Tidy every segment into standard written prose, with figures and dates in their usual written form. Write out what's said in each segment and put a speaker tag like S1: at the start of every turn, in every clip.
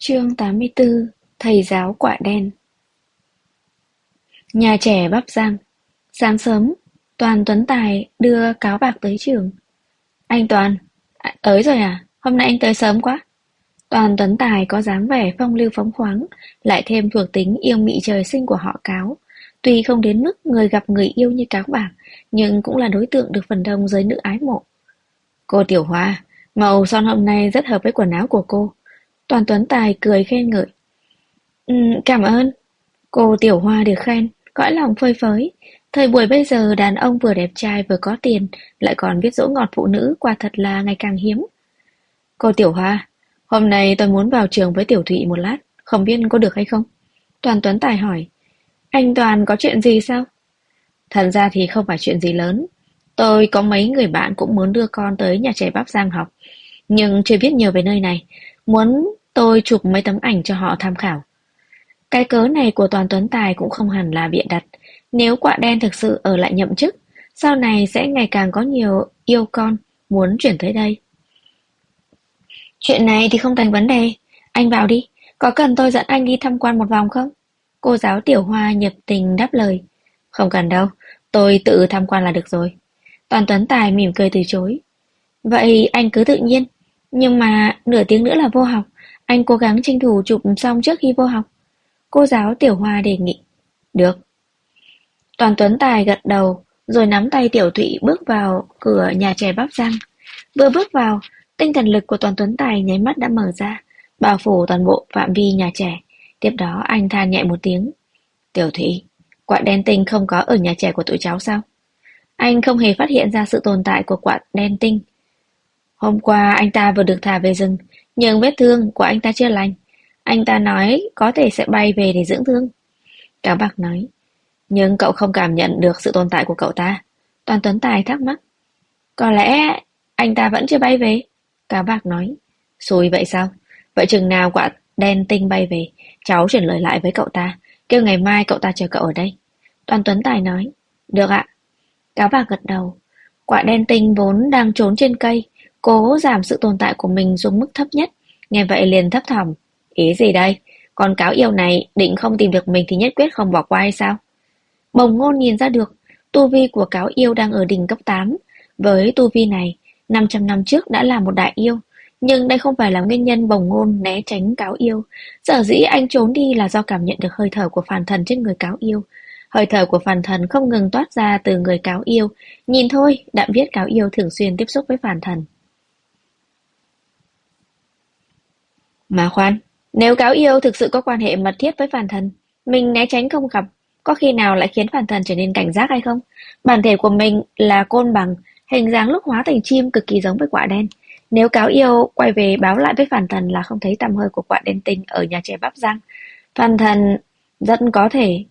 S1: Chương 84: Thầy giáo quả đen. Nhà trẻ Bắp Giang. Sáng sớm, Toàn Tuấn Tài đưa cáo bạc tới trường. Anh Toàn, tới rồi à? Hôm nay anh tới sớm quá. Toàn Tuấn Tài có dáng vẻ phong lưu phóng khoáng, lại thêm thuộc tính yêu mị trời sinh của họ Cáo. Tuy không đến mức người gặp người yêu như Cáo bạc, nhưng cũng là đối tượng được phần đông giới nữ ái mộ. Cô Tiểu Hoa, màu son hôm nay rất hợp với quần áo của cô. Toàn Tuấn Tài cười khen ngợi. Cảm ơn. Cô Tiểu Hoa được khen, cõi lòng phơi phới. Thời buổi bây giờ đàn ông vừa đẹp trai vừa có tiền, lại còn biết dỗ ngọt phụ nữ, quả thật là ngày càng hiếm. Cô Tiểu Hoa, hôm nay tôi muốn vào trường với Tiểu Thụy một lát, không biết có được hay không? Toàn Tuấn Tài hỏi. Anh Toàn có chuyện gì sao? Thật ra thì không phải chuyện gì lớn. Tôi có mấy người bạn cũng muốn đưa con tới nhà trẻ Bắp Giang học, nhưng chưa biết nhiều về nơi này. Muốn tôi chụp mấy tấm ảnh cho họ tham khảo. Cái cớ này của Toàn Tuấn Tài cũng không hẳn là bịa đặt. Nếu Quạ Đen thực sự ở lại nhậm chức, sau này sẽ ngày càng có nhiều yêu con muốn chuyển tới đây. Chuyện này thì không thành vấn đề. Anh vào đi. Có cần tôi dẫn anh đi tham quan một vòng không? Cô giáo Tiểu Hoa nhiệt tình đáp lời. Không cần đâu, tôi tự tham quan là được rồi. Toàn Tuấn Tài mỉm cười từ chối. Vậy anh cứ tự nhiên. Nhưng mà nửa tiếng nữa là vô học. Anh cố gắng tranh thủ chụp xong trước khi vô học. Cô giáo Tiểu Hoa đề nghị. Được. Toàn Tuấn Tài gật đầu, rồi nắm tay Tiểu Thụy bước vào cửa nhà trẻ Bắp Giang. Vừa bước vào, tinh thần lực của Toàn Tuấn Tài nháy mắt đã mở ra, bao phủ toàn bộ phạm vi nhà trẻ. Tiếp đó anh than nhẹ một tiếng. Tiểu Thụy, Quạ Đen Tinh không có ở nhà trẻ của tụi cháu sao? Anh không hề phát hiện ra sự tồn tại của Quạ Đen Tinh. Hôm qua anh ta vừa được thả về rừng, nhưng vết thương của anh ta chưa lành. Anh ta nói có thể sẽ bay về để dưỡng thương. Cáo Bạc nói. Nhưng cậu không cảm nhận được sự tồn tại của cậu ta. Toàn Tuấn Tài thắc mắc. Có lẽ anh ta vẫn chưa bay về. Cáo Bạc nói. Xui vậy sao? Vậy chừng nào Quạ Đen Tinh bay về, cháu chuyển lời lại với cậu ta, kêu ngày mai cậu ta chờ cậu ở đây. Toàn Tuấn Tài nói. Được ạ. Cáo Bạc gật đầu. Quạ Đen Tinh vốn đang trốn trên cây, cố giảm sự tồn tại của mình xuống mức thấp nhất. Nghe vậy liền thấp thỏm. Ý gì đây? Con cáo yêu này định không tìm được mình thì nhất quyết không bỏ qua hay sao? Bồng Ngôn nhìn ra được, tu vi của cáo yêu đang ở đỉnh cấp 8. Với tu vi này, 500 năm trước đã là một đại yêu. Nhưng đây không phải là nguyên nhân Bồng Ngôn né tránh cáo yêu. Sở dĩ anh trốn đi là do cảm nhận được hơi thở của phản thần trên người cáo yêu. Hơi thở của phản thần không ngừng toát ra từ người cáo yêu. Nhìn thôi, đã biết cáo yêu thường xuyên tiếp xúc với phản thần. Mà khoan, nếu cáo yêu thực sự có quan hệ mật thiết với phản thần, mình né tránh không gặp, có khi nào lại khiến phản thần trở nên cảnh giác hay không? Bản thể của mình là côn bằng, hình dáng lúc hóa thành chim cực kỳ giống với Quạ Đen. Nếu cáo yêu quay về báo lại với phản thần là không thấy tăm hơi của Quạ Đen Tinh ở nhà trẻ Bắp Giang, phản thần rất có thể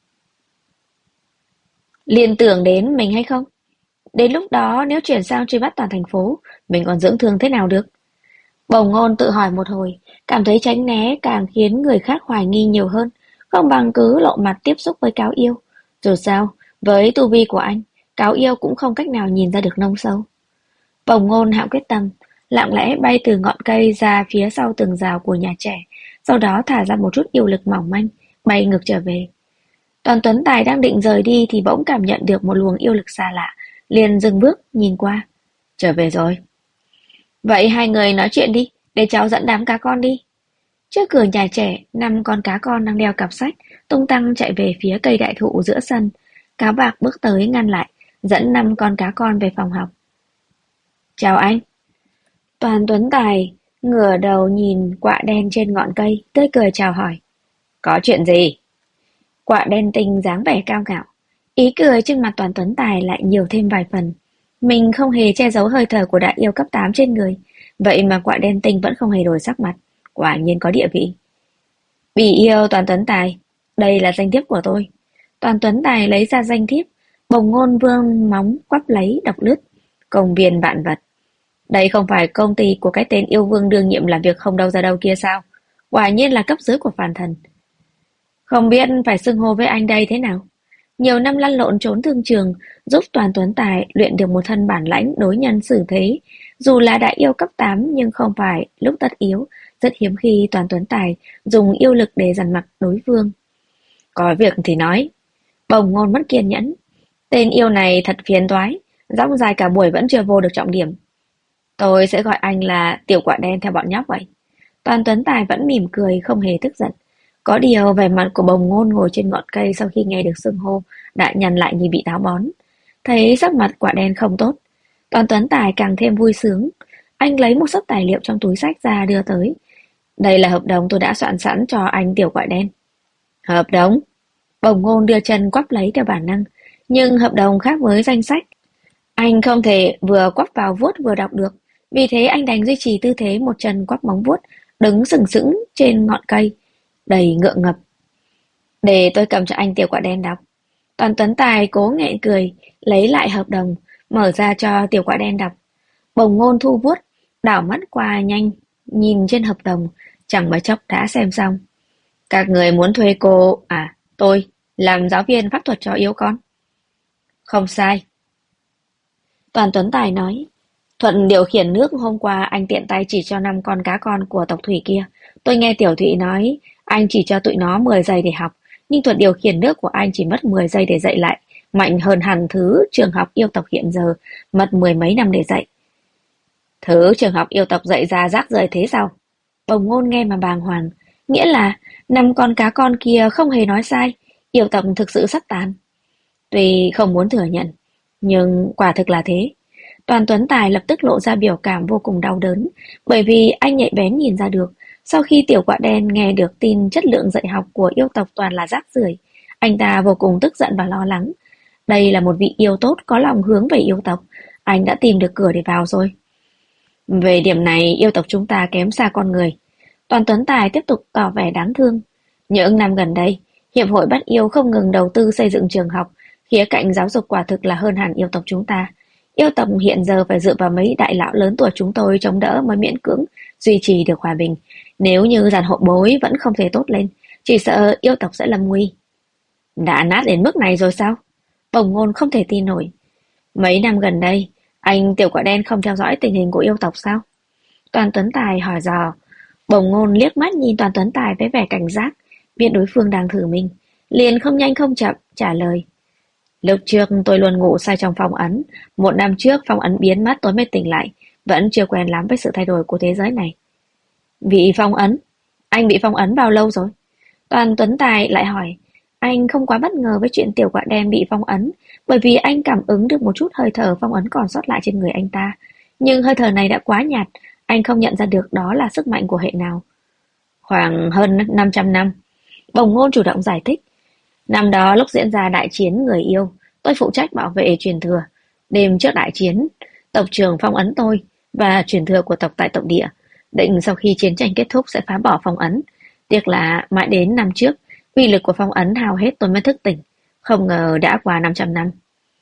S1: liên tưởng đến mình hay không? Đến lúc đó nếu chuyển sang truy bắt toàn thành phố, mình còn dưỡng thương thế nào được? Bồng Ngôn tự hỏi một hồi, cảm thấy tránh né càng khiến người khác hoài nghi nhiều hơn, không bằng cứ lộ mặt tiếp xúc với cáo yêu. Dù sao, với tu vi của anh, cáo yêu cũng không cách nào nhìn ra được nông sâu. Bồng Ngôn hạ quyết tâm, lặng lẽ bay từ ngọn cây ra phía sau tường rào của nhà trẻ, sau đó thả ra một chút yêu lực mỏng manh, bay ngược trở về. Toàn Tuấn Tài đang định rời đi thì bỗng cảm nhận được một luồng yêu lực xa lạ, liền dừng bước, nhìn qua. Trở về rồi. Vậy hai người nói chuyện đi, để cháu dẫn đám cá con đi. Trước cửa nhà trẻ, 5 con cá con đang đeo cặp sách, tung tăng chạy về phía cây đại thụ giữa sân. Cáo Bạc bước tới ngăn lại, dẫn 5 con cá con về phòng học. Chào anh. Toàn Tuấn Tài ngửa đầu nhìn Quạ Đen trên ngọn cây, tươi cười chào hỏi. Có chuyện gì? Quạ Đen Tinh dáng vẻ cao ngạo. Ý cười trên mặt Toàn Tuấn Tài lại nhiều thêm vài phần. Mình không hề che giấu hơi thở của đại yêu cấp 8 trên người, vậy mà Quạ Đen Tinh vẫn không hề đổi sắc mặt, quả nhiên có địa vị. Bỉ yêu Toàn Tuấn Tài, đây là danh thiếp của tôi. Toàn Tuấn Tài lấy ra danh thiếp, Bồng Ngôn vương móng quắp lấy đọc lướt. Công viên vạn vật. Đây không phải công ty của cái tên yêu vương đương nhiệm làm việc không đâu ra đâu kia sao? Quả nhiên là cấp dưới của phản thần. Không biết phải xưng hô với anh đây thế nào? Nhiều năm lăn lộn trốn thương trường, giúp Toàn Tuấn Tài luyện được một thân bản lãnh đối nhân xử thế. Dù là đại yêu cấp 8 nhưng không phải lúc tất yếu, Rất hiếm khi Toàn Tuấn Tài dùng yêu lực để dằn mặt đối phương. Có việc thì nói. Bồng Ngôn mất kiên nhẫn. Tên yêu này thật phiền toái, dõng dài cả buổi vẫn chưa vô được trọng điểm. Tôi sẽ gọi anh là tiểu quả đen theo bọn nhóc vậy. Toàn Tuấn Tài vẫn mỉm cười, không hề tức giận. Có điều vẻ mặt của Bồng Ngôn ngồi trên ngọn cây sau khi nghe được xưng hô đã nhăn lại như bị táo bón. Thấy sắc mặt quả đen không tốt, Toàn Tuấn Tài càng thêm vui sướng. Anh lấy một xấp tài liệu trong túi xách ra đưa tới. Đây là hợp đồng tôi đã soạn sẵn cho anh tiểu quả đen. Hợp đồng? Bồng Ngôn đưa chân quắp lấy theo bản năng, nhưng hợp đồng khác với danh sách. Anh không thể vừa quắp vào vuốt vừa đọc được, vì thế anh đành duy trì tư thế một chân quắp móng vuốt, đứng sừng sững trên ngọn cây, đầy ngượng ngập. Để tôi cầm cho anh tiểu quả đen đọc. Toàn Tuấn Tài cố nghẹn cười, lấy lại hợp đồng, mở ra cho tiểu quả đen đọc. Bồng Ngôn thu vuốt, đảo mắt qua nhanh, nhìn trên hợp đồng, chẳng mấy chốc đã xem xong. Các người muốn thuê tôi, làm giáo viên pháp thuật cho yếu con. Không sai. Toàn Tuấn Tài nói, Thuận điều khiển nước hôm qua anh tiện tay chỉ cho 5 con cá con của tộc Thủy kia. Tôi nghe Tiểu Thụy nói anh chỉ cho tụi nó 10 giây để học, nhưng thuật điều khiển nước của anh chỉ mất 10 giây để dạy lại, mạnh hơn hẳn thứ trường học yêu tộc hiện giờ, mất mười mấy năm để dạy. Thứ trường học yêu tộc dạy ra rác rưởi thế sao? Bồng Ngôn nghe mà bàng hoàng, nghĩa là 5 con cá con kia không hề nói sai, yêu tộc thực sự sắp tàn. Tuy không muốn thừa nhận, nhưng quả thực là thế. Toàn Tuấn Tài lập tức lộ ra biểu cảm vô cùng đau đớn, bởi vì anh nhạy bén nhìn ra được, sau khi tiểu quạ đen nghe được tin chất lượng dạy học của yêu tộc toàn là rác rưởi, anh ta vô cùng tức giận và lo lắng. Đây là một vị yêu tốt có lòng hướng về yêu tộc, anh đã tìm được cửa để vào rồi. Về điểm này, yêu tộc chúng ta kém xa con người. Toàn Tuấn Tài tiếp tục tỏ vẻ đáng thương. Những năm gần đây, Hiệp hội Bắt Yêu không ngừng đầu tư xây dựng trường học, khía cạnh giáo dục quả thực là hơn hẳn yêu tộc chúng ta. Yêu tộc hiện giờ phải dựa vào mấy đại lão lớn tuổi chúng tôi chống đỡ mới miễn cưỡng duy trì được hòa bình. Nếu như dàn hộ bối vẫn không thể tốt lên, chỉ sợ yêu tộc sẽ lâm nguy. Đã nát đến mức này rồi sao? Bồng Ngôn không thể tin nổi. Mấy năm gần đây, anh tiểu quả đen không theo dõi tình hình của yêu tộc sao? Toàn Tuấn Tài hỏi dò. Bồng Ngôn liếc mắt nhìn Toàn Tuấn Tài với vẻ cảnh giác, biết đối phương đang thử mình, liền không nhanh không chậm trả lời. Lúc trước tôi luôn ngủ say trong phong ấn, 1 năm trước phong ấn biến mất tôi mới tỉnh lại, vẫn chưa quen lắm với sự thay đổi của thế giới này. Bị phong ấn? Anh bị phong ấn bao lâu rồi? Toàn Tuấn Tài lại hỏi. Anh không quá bất ngờ với chuyện tiểu quạ đen bị phong ấn, bởi vì anh cảm ứng được một chút hơi thở phong ấn còn sót lại trên người anh ta. Nhưng hơi thở này đã quá nhạt, anh không nhận ra được đó là sức mạnh của hệ nào. Khoảng hơn 500 năm. Bồng Ngôn chủ động giải thích. Năm đó lúc diễn ra đại chiến người yêu, tôi phụ trách bảo vệ truyền thừa. Đêm trước đại chiến, tộc trưởng phong ấn tôi và truyền thừa của tộc tại tộc địa. Định sau khi chiến tranh kết thúc sẽ phá bỏ phong ấn. Tiếc là mãi đến năm trước, uy lực của phong ấn hao hết tôi mới thức tỉnh. Không ngờ đã qua 500 năm.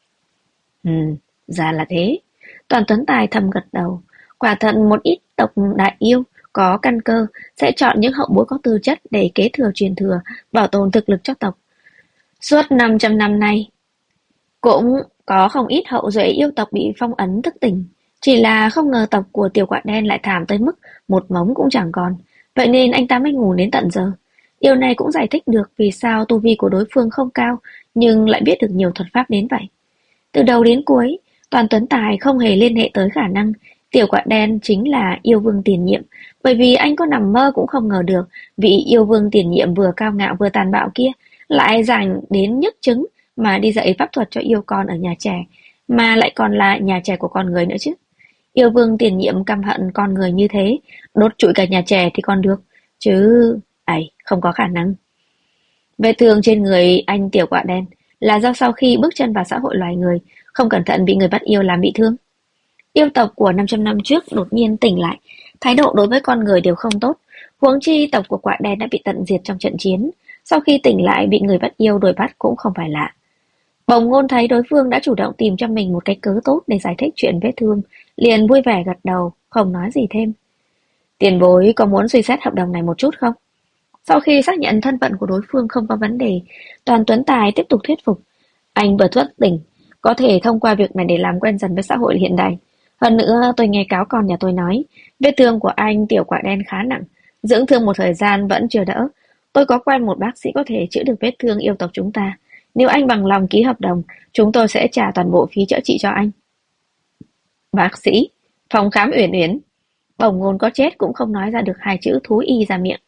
S1: Ra là thế. Toàn Tuấn Tài thầm gật đầu. Quả thật một ít tộc đại yêu có căn cơ sẽ chọn những hậu bối có tư chất để kế thừa truyền thừa, bảo tồn thực lực cho tộc. Suốt 500 năm nay, cũng có không ít hậu duệ yêu tộc bị phong ấn thức tỉnh. Chỉ là không ngờ tộc của tiểu quạ đen lại thảm tới mức một mống cũng chẳng còn. Vậy nên anh ta mới ngủ đến tận giờ. Điều này cũng giải thích được vì sao tu vi của đối phương không cao, nhưng lại biết được nhiều thuật pháp đến vậy. Từ đầu đến cuối, Toàn Tuấn Tài không hề liên hệ tới khả năng tiểu quạ đen chính là yêu vương tiền nhiệm, bởi vì anh có nằm mơ cũng không ngờ được vị yêu vương tiền nhiệm vừa cao ngạo vừa tàn bạo kia lại dành đến nhức chứng mà đi dạy pháp thuật cho yêu con ở nhà trẻ, mà lại còn là nhà trẻ của con người nữa chứ. Yêu vương tiền nhiệm căm hận con người như thế, đốt trụi cả nhà trẻ thì còn được, chứ không có khả năng. Vết thương trên người anh tiểu quạ đen là do sau khi bước chân vào xã hội loài người, không cẩn thận bị người bắt yêu làm bị thương. Yêu tộc của 500 năm trước đột nhiên tỉnh lại, thái độ đối với con người đều không tốt, huống chi tộc của quạ đen đã bị tận diệt trong trận chiến, sau khi tỉnh lại bị người bắt yêu đuổi bắt cũng không phải lạ. Bồng Ngôn thấy đối phương đã chủ động tìm cho mình một cái cớ tốt để giải thích chuyện vết thương, liền vui vẻ gật đầu, không nói gì thêm. Tiền bối có muốn suy xét hợp đồng này một chút không? Sau khi xác nhận thân phận của đối phương không có vấn đề, Toàn Tuấn Tài tiếp tục thuyết phục. Anh vừa thức tỉnh, có thể thông qua việc này để làm quen dần với xã hội hiện đại. Hơn nữa tôi nghe cáo con nhà tôi nói, vết thương của anh tiểu quạ đen khá nặng, Dưỡng thương một thời gian vẫn chưa đỡ. Tôi có quen một bác sĩ có thể chữa được vết thương yêu tộc chúng ta. Nếu anh bằng lòng ký hợp đồng, chúng tôi sẽ trả toàn bộ phí chữa trị cho anh. Bác sĩ, phòng khám Uyển Uyển. Bồng Ngôn có chết cũng không nói ra được hai chữ thú y ra miệng.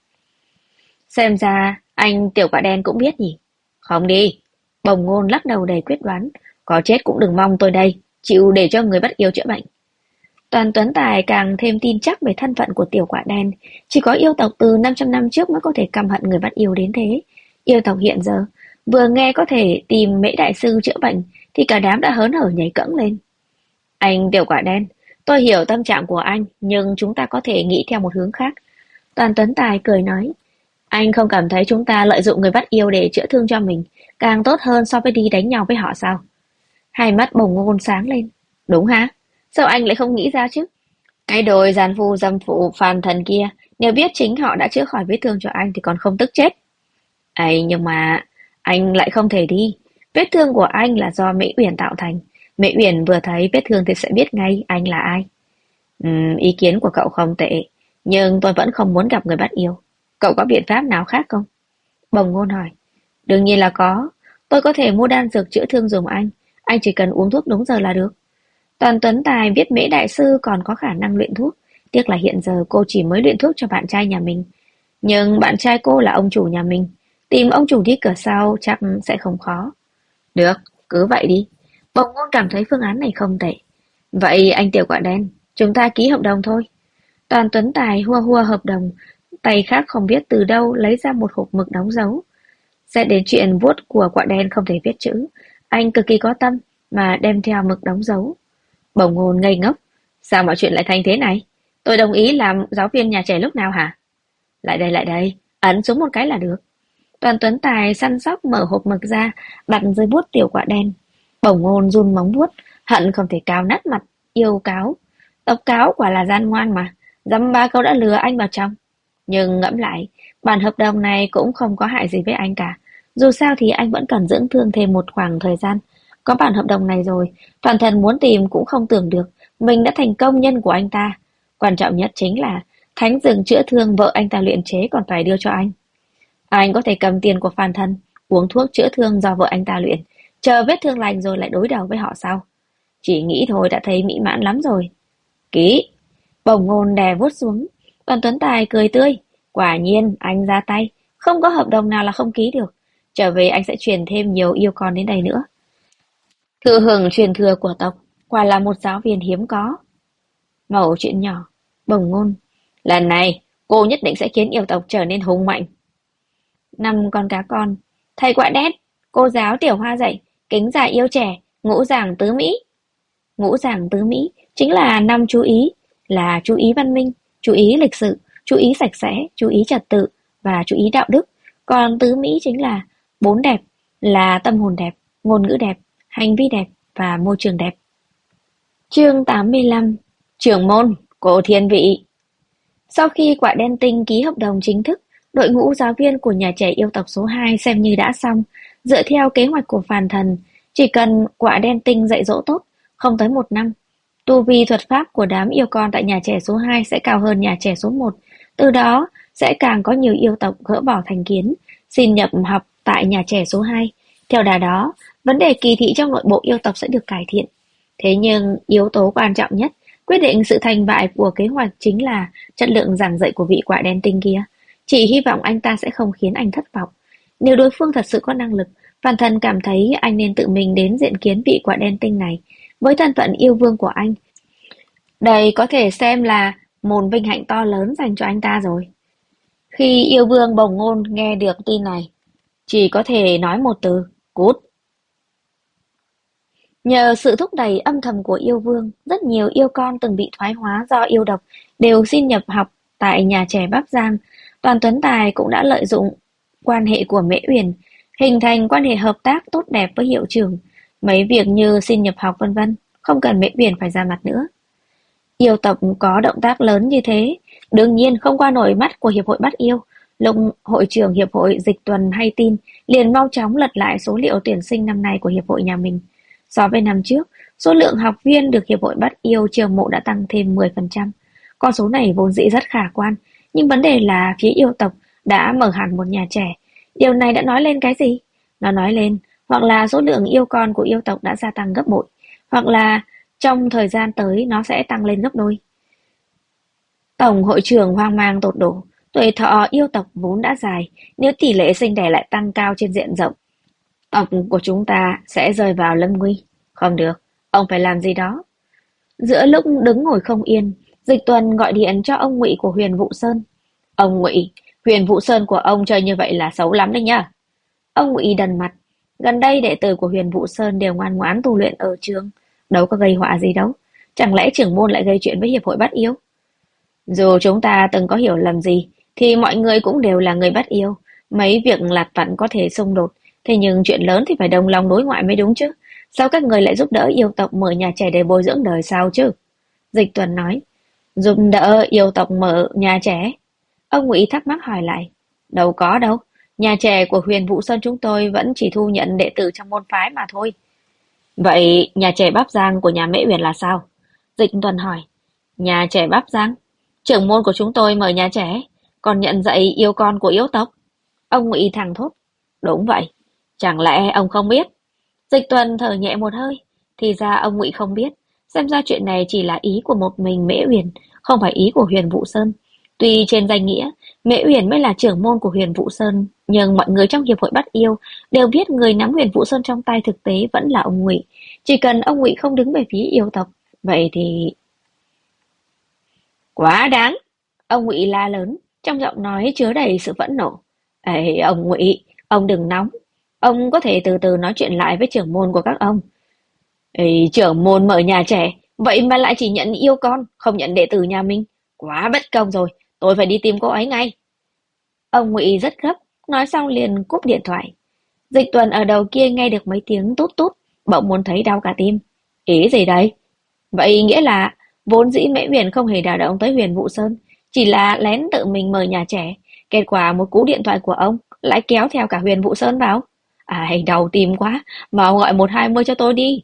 S1: Xem ra anh tiểu quả đen cũng biết nhỉ? Không đi. Bồng Ngôn lắc đầu đầy quyết đoán. Có chết cũng đừng mong tôi đây, chịu để cho người bắt yêu chữa bệnh. Toàn Tuấn Tài càng thêm tin chắc về thân phận của tiểu quả đen. Chỉ có yêu tộc từ 500 năm trước mới có thể căm hận người bắt yêu đến thế. Yêu tộc hiện giờ, vừa nghe có thể tìm Mễ Đại Sư chữa bệnh, thì cả đám đã hớn hở nhảy cẫng lên. Anh tiểu quả đen, tôi hiểu tâm trạng của anh, nhưng chúng ta có thể nghĩ theo một hướng khác. Toàn Tuấn Tài cười nói, anh không cảm thấy chúng ta lợi dụng người bắt yêu để chữa thương cho mình, càng tốt hơn so với đi đánh nhau với họ sao? Hai mắt Bồng Ngôn sáng lên. Đúng hả? Sao anh lại không nghĩ ra chứ? Cái đôi gian phu dâm phụ phàn thần kia, nếu biết chính họ đã chữa khỏi vết thương cho anh thì còn không tức chết. Ấy nhưng mà, anh lại không thể đi. Vết thương của anh là do Mỹ Uyển tạo thành. Mỹ Uyển vừa thấy vết thương thì sẽ biết ngay anh là ai. Ý kiến của cậu không tệ, nhưng tôi vẫn không muốn gặp người bắt yêu. Cậu có biện pháp nào khác không? Bồng Ngôn hỏi. Đương nhiên là có. Tôi có thể mua đan dược chữa thương giùm anh chỉ cần uống thuốc đúng giờ là được. Toàn Tuấn Tài biết Mễ Đại Sư còn có khả năng luyện thuốc. Tiếc là hiện giờ cô chỉ mới luyện thuốc cho bạn trai nhà mình. Nhưng bạn trai cô là ông chủ nhà mình. Tìm ông chủ đi cửa sau chắc sẽ không khó. Được, cứ vậy đi. Bồng Ngôn cảm thấy phương án này không tệ. Vậy anh tiểu quả đen, chúng ta ký hợp đồng thôi. Toàn Tuấn Tài hua hua hợp đồng, tay khác không biết từ đâu lấy ra một hộp mực đóng dấu. Xét đến chuyện vuốt của quả đen không thể viết chữ, anh cực kỳ có tâm mà đem theo mực đóng dấu. Bồng Ngôn ngây ngốc, sao mọi chuyện lại thành thế này? Tôi đồng ý làm giáo viên nhà trẻ lúc nào hả? Lại đây, ấn xuống một cái là được. Toàn Tuấn Tài săn sóc mở hộp mực ra, đặt dưới vuốt tiểu quả đen. Bồng Ngôn run móng vuốt, hận không thể cào nát mặt, yêu cáo. Tộc cáo quả là gian ngoan mà, dăm ba câu đã lừa anh vào trong. Nhưng ngẫm lại, bản hợp đồng này cũng không có hại gì với anh cả. Dù sao thì anh vẫn cần dưỡng thương thêm một khoảng thời gian. Có bản hợp đồng này rồi, toàn thân muốn tìm cũng không tưởng được mình đã thành công nhân của anh ta. Quan trọng nhất chính là thánh rừng chữa thương vợ anh ta luyện chế còn phải đưa cho anh. Anh có thể cầm tiền của Phan Thân, uống thuốc chữa thương do vợ anh ta luyện, chờ vết thương lành rồi lại đối đầu với họ sau. Chỉ nghĩ thôi đã thấy mỹ mãn lắm rồi. Ký. Bồng Ngôn đè vuốt xuống. Toàn Tuấn Tài cười tươi. Quả nhiên anh ra tay, không có hợp đồng nào là không ký được. Trở về anh sẽ truyền thêm nhiều yêu con đến đây nữa. Thừa hưởng truyền thừa của tộc, quả là một giáo viên hiếm có. Mẩu chuyện nhỏ. Bồng Ngôn. Lần này, cô nhất định sẽ khiến yêu tộc trở nên hùng mạnh. Năm con cá con. Thầy quạ đét, cô giáo tiểu hoa dạy, kính già yêu trẻ, ngũ giảng tứ Mỹ. Ngũ giảng tứ Mỹ chính là năm chú ý, là chú ý văn minh, chú ý lịch sự, chú ý sạch sẽ, chú ý trật tự và chú ý đạo đức. Còn tứ Mỹ chính là bốn đẹp, là tâm hồn đẹp, ngôn ngữ đẹp, hành vi đẹp và môi trường đẹp. Chương 85. Trưởng môn, cổ thiên vị. Sau khi quả đen tinh ký hợp đồng chính thức, đội ngũ giáo viên của nhà trẻ yêu tộc số 2 xem như đã xong. Dựa theo kế hoạch của Phàn Thần, chỉ cần quả đen tinh dạy dỗ tốt, không tới một năm, tu vi thuật pháp của đám yêu con tại nhà trẻ số 2 sẽ cao hơn nhà trẻ số 1. Từ đó, sẽ càng có nhiều yêu tộc gỡ bỏ thành kiến, xin nhập học tại nhà trẻ số 2. Theo đà đó, vấn đề kỳ thị trong nội bộ yêu tộc sẽ được cải thiện. Thế nhưng, yếu tố quan trọng nhất, quyết định sự thành bại của kế hoạch chính là chất lượng giảng dạy của vị quả đen tinh kia. Chỉ hy vọng anh ta sẽ không khiến anh thất vọng. Nếu đối phương thật sự có năng lực, Phan Thần cảm thấy anh nên tự mình đến diện kiến vị quả đen tinh này. Với thân phận yêu vương của anh, đây có thể xem là một vinh hạnh to lớn dành cho anh ta rồi. Khi yêu vương Bồng Ngôn nghe được tin này, chỉ có thể nói một từ, cút. Nhờ sự thúc đẩy âm thầm của yêu vương, rất nhiều yêu con từng bị thoái hóa do yêu độc đều xin nhập học tại nhà trẻ Bắc Giang. Toàn Tuấn Tài cũng đã lợi dụng quan hệ của Mễ Uyển, hình thành quan hệ hợp tác tốt đẹp với hiệu trưởng. Mấy việc như xin nhập học vân vân, không cần Mễ Uyển phải ra mặt nữa. Yêu tộc có động tác lớn như thế, đương nhiên không qua nổi mắt của Hiệp hội Bắt Yêu. Lúc hội trưởng Hiệp hội Dịch Tuần hay tin, liền mau chóng lật lại số liệu tuyển sinh năm nay của Hiệp hội nhà mình. So với năm trước, số lượng học viên được Hiệp hội Bắt Yêu chiêu mộ đã tăng thêm 10%. Con số này vốn dĩ rất khả quan, Nhưng vấn đề là phía yêu tộc đã mở hẳn một nhà trẻ. Điều này đã nói lên cái gì? Nó nói lên hoặc là số lượng yêu con của yêu tộc đã gia tăng gấp bội, hoặc là trong thời gian tới nó sẽ tăng lên gấp đôi. Tổng hội trưởng hoang mang tột độ, tuổi thọ yêu tộc vốn đã dài, nếu tỷ lệ sinh đẻ lại tăng cao trên diện rộng, tộc của chúng ta sẽ rơi vào lâm nguy. Không được, ông phải làm gì đó. Giữa lúc đứng ngồi không yên, Dịch Tuần gọi điện cho ông Ngụy của Huyền Vũ Sơn. Ông Ngụy, Huyền Vũ Sơn của ông chơi như vậy là xấu lắm đấy nhá. Ông Ngụy đần mặt, gần đây đệ tử của Huyền Vũ Sơn đều ngoan ngoãn tu luyện ở trường, đâu có gây họa gì đâu. Chẳng lẽ trưởng môn lại gây chuyện với hiệp hội bắt yêu? Dù chúng ta từng có hiểu lầm gì, thì mọi người cũng đều là người bắt yêu. Mấy việc lặt vặt có thể xung đột, thế nhưng chuyện lớn thì phải đồng lòng đối ngoại mới đúng chứ. Sao các người lại giúp đỡ yêu tộc mở nhà trẻ để bồi dưỡng đời sau chứ? Dịch Tuần nói. Giúp đỡ yêu tộc mở nhà trẻ? Ông Ngụy thắc mắc hỏi lại. Đâu có đâu, nhà trẻ của Huyền Vũ Sơn chúng tôi vẫn chỉ thu nhận đệ tử trong môn phái mà thôi. Vậy nhà trẻ Báp Giang của nhà Mễ Uyển là sao? Dịch Tuần hỏi. Nhà trẻ Báp Giang? Trưởng môn của chúng tôi mở nhà trẻ, còn nhận dạy yêu con của yêu tộc. Ông Ngụy thẳng thốt. Đúng vậy, chẳng lẽ ông không biết? Dịch Tuần thở nhẹ một hơi, thì ra ông Ngụy không biết, xem ra chuyện này chỉ là ý của một mình Mễ Uyển, không phải ý của Huyền Vũ Sơn. Tuy trên danh nghĩa, Mễ Uyển mới là trưởng môn của Huyền Vũ Sơn, nhưng mọi người trong hiệp hội bắt yêu đều biết người nắm Huyền Vũ Sơn trong tay thực tế vẫn là ông Ngụy. Chỉ cần ông Ngụy không đứng về phía yêu tộc, vậy thì quá đáng! Ông Ngụy la lớn, trong giọng nói chứa đầy sự phẫn nộ. Ê, ông Ngụy, ông đừng nóng. Ông có thể từ từ nói chuyện lại với trưởng môn của các ông. Ê, trưởng môn mở nhà trẻ, vậy mà lại chỉ nhận yêu con, không nhận đệ tử nhà mình. Quá bất công rồi, tôi phải đi tìm cô ấy ngay. Ông Ngụy rất gấp, nói xong liền cúp điện thoại. Dịch Tuần ở đầu kia nghe được mấy tiếng tút tút, bỗng muốn thấy đau cả tim. Ý gì đây? Vậy nghĩa là vốn dĩ Mễ Huyền không hề đả động tới Huyền Vũ Sơn, chỉ là lén tự mình mở nhà trẻ. Kết quả một cú điện thoại của ông lại kéo theo cả Huyền Vũ Sơn vào. Ai, đau tim quá, mau gọi 120 cho tôi đi.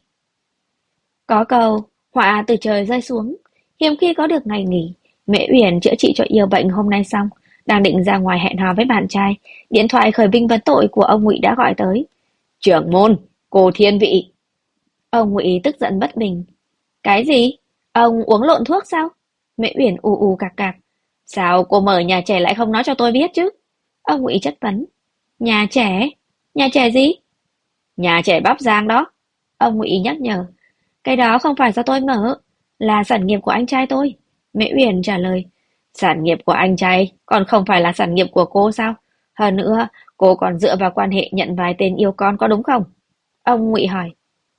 S1: Có câu, họa từ trời rơi xuống, hiếm khi có được ngày nghỉ. Mễ Uyển chữa trị cho yêu bệnh hôm nay xong, đang định ra ngoài hẹn hò với bạn trai, điện thoại khởi binh vấn tội của ông Ngụy đã gọi tới. Trưởng môn, cô thiên vị. Ông Ngụy tức giận bất bình. Cái gì? Ông uống lộn thuốc sao? Mễ Uyển ù ù cạc cạc. Sao cô mở nhà trẻ lại không nói cho tôi biết chứ? Ông Ngụy chất vấn. Nhà trẻ? Nhà trẻ gì? Nhà trẻ Bắp Giang đó. Ông Ngụy nhắc nhở. Cái đó không phải do tôi mở, là sản nghiệp của anh trai tôi. Mễ Uyển trả lời. Sản nghiệp của anh trai, còn không phải là sản nghiệp của cô sao? Hơn nữa, cô còn dựa vào quan hệ nhận vài tên yêu con có đúng không? Ông Ngụy hỏi.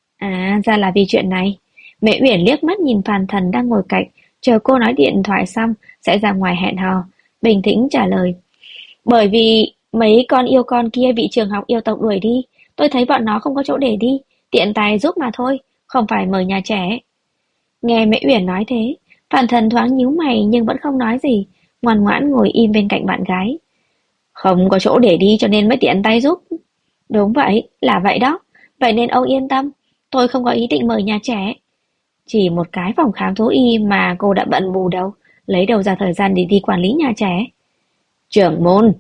S1: À, ra là vì chuyện này. Mễ Uyển liếc mắt nhìn Phàn Thần đang ngồi cạnh, chờ cô nói điện thoại xong sẽ ra ngoài hẹn hò, bình tĩnh trả lời. Bởi vì mấy con yêu con kia bị trường học yêu tộc đuổi đi, tôi thấy bọn nó không có chỗ để đi, tiện tay giúp mà thôi, không phải mở nhà trẻ. Nghe Mễ Uyển nói thế, Phàn Thần thoáng nhíu mày nhưng vẫn không nói gì, ngoan ngoãn ngồi im bên cạnh bạn gái. Không có chỗ để đi cho nên mới tiện tay giúp. Đúng vậy, là vậy đó. Vậy nên ông yên tâm, tôi không có ý định mở nhà trẻ. Chỉ một cái phòng khám thú y mà cô đã bận bù đầu, lấy đâu ra thời gian để đi quản lý nhà trẻ. Trưởng môn,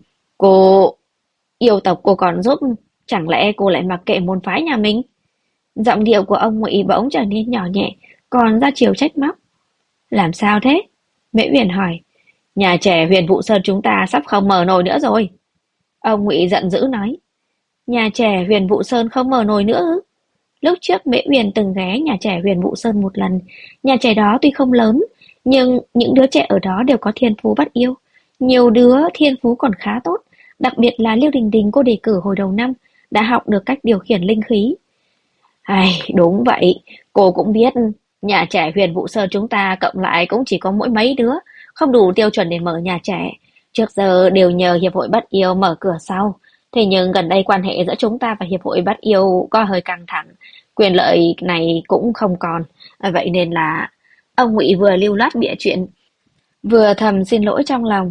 S1: cô yêu tộc cô còn giúp, chẳng lẽ cô lại mặc kệ môn phái nhà mình? Giọng điệu của ông Ngụy bỗng trở nên nhỏ nhẹ, còn ra chiều trách móc. Làm sao thế? Mễ Uyển hỏi. Nhà trẻ Huyền Vũ Sơn chúng ta sắp không mở nổi nữa rồi. Ông Ngụy giận dữ nói. Nhà trẻ Huyền Vũ Sơn không mở nổi nữa ư? Lúc trước Mễ Uyển từng ghé nhà trẻ Huyền Vũ Sơn một lần. Nhà trẻ đó tuy không lớn, nhưng những đứa trẻ ở đó đều có thiên phú bắt yêu. Nhiều đứa thiên phú còn khá tốt, đặc biệt là Liêu Đình Đình cô đề cử hồi đầu năm, đã học được cách điều khiển linh khí. Ai, đúng vậy, cô cũng biết, nhà trẻ Huyền Vũ Sơn chúng ta cộng lại cũng chỉ có mỗi mấy đứa, không đủ tiêu chuẩn để mở nhà trẻ. Trước giờ đều nhờ Hiệp hội Bắt Yêu mở cửa sau. Thế nhưng gần đây quan hệ giữa chúng ta và Hiệp hội Bắt Yêu có hơi căng thẳng, quyền lợi này cũng không còn. Vậy nên là ông Ngụy vừa lưu loát bịa chuyện, vừa thầm xin lỗi trong lòng.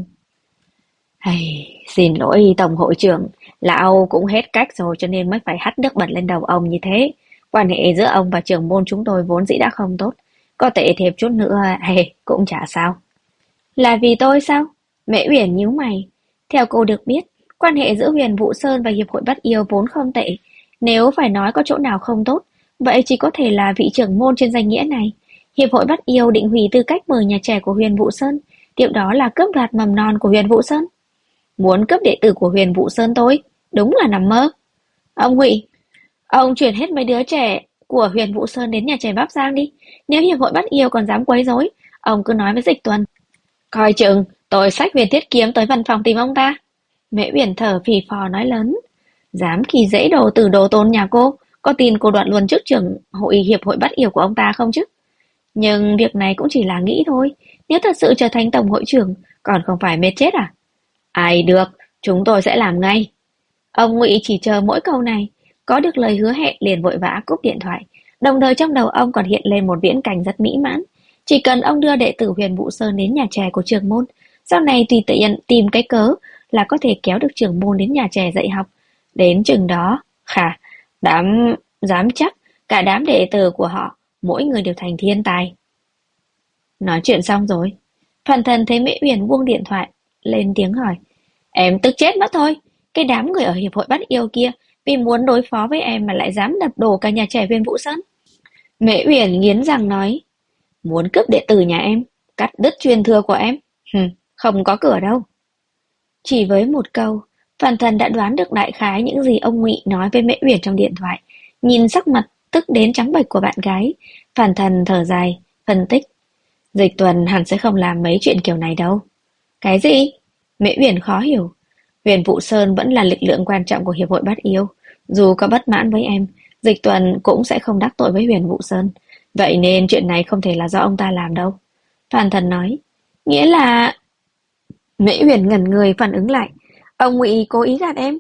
S1: Hay, xin lỗi Tổng hội trưởng, lão cũng hết cách rồi cho nên mới phải hắt nước bẩn lên đầu ông như thế. Quan hệ giữa ông và trưởng môn chúng tôi vốn dĩ đã không tốt, có tệ thêm chút nữa, hay cũng chả sao. Là vì tôi sao? Mễ Uyển nhíu mày. Theo cô được biết, quan hệ giữa Huyền Vũ Sơn và Hiệp hội Bắt Yêu vốn không tệ. Nếu phải nói có chỗ nào không tốt, vậy chỉ có thể là vị trưởng môn trên danh nghĩa này. Hiệp hội Bắt Yêu định hủy tư cách mời nhà trẻ của Huyền Vũ Sơn, điều đó là cướp đoạt mầm non của Huyền Vũ Sơn. Muốn cướp đệ tử của Huyền Vũ Sơn tôi, đúng là nằm mơ. Ông Ngụy, ông chuyển hết mấy đứa trẻ của Huyền Vũ Sơn đến nhà trẻ Bắc Giang đi. Nếu Hiệp hội Bắt Yêu còn dám quấy rối, ông cứ nói với Dịch Tuần. Coi chừng, tôi xách viên thiết kiếm tới văn phòng tìm ông ta. Mễ Uyển thở phì phò nói lớn. Dám khi dễ đồ từ đồ tôn nhà cô, có tin cô đoạn luôn chức trưởng hiệp hội Bắt Yêu của ông ta không chứ? Nhưng việc này cũng chỉ là nghĩ thôi. Nếu thật sự trở thành tổng hội trưởng, còn không phải mệt chết à? Ai được, chúng tôi sẽ làm ngay. Ông Ngụy chỉ chờ mỗi câu này, có được lời hứa hẹn liền vội vã cúp điện thoại. Đồng thời trong đầu ông còn hiện lên một viễn cảnh rất mỹ mãn. Chỉ cần ông đưa đệ tử Huyền Vũ Sơn đến nhà trẻ của trường môn, sau này tùy tiện tìm cái cớ là có thể kéo được trưởng môn đến nhà trẻ dạy học. Đến chừng đó, dám chắc cả đám đệ tử của họ, mỗi người đều thành thiên tài. Nói chuyện xong rồi. Phàn Thần thấy Mễ Uyển buông điện thoại, lên tiếng hỏi. Em tức chết mất thôi. Cái đám người ở Hiệp hội Bắt Yêu kia, vì muốn đối phó với em mà lại dám đập đổ cả nhà trẻ Huyền Vũ Sơn. Mễ Uyển nghiến răng nói. Muốn cướp đệ tử nhà em, cắt đứt truyền thừa của em. Không có cửa đâu. Chỉ với một câu, Phàn Thần đã đoán được đại khái những gì ông Ngụy nói với Mễ Uyển trong điện thoại. Nhìn sắc mặt tức đến trắng bệch của bạn gái, Phàn Thần thở dài, phân tích. Dịch Tuần hẳn sẽ không làm mấy chuyện kiểu này đâu. Cái gì? Mễ Uyển khó hiểu. Huyền Vũ Sơn vẫn là lực lượng quan trọng của Hiệp hội Bắt Yêu. Dù có bất mãn với em, Dịch Tuần cũng sẽ không đắc tội với Huyền Vũ Sơn. Vậy nên chuyện này không thể là do ông ta làm đâu. Phàn Thần nói. Nghĩa là... Mễ Uyển ngẩn người phản ứng lại. Ông Ngụy cố ý gạt em.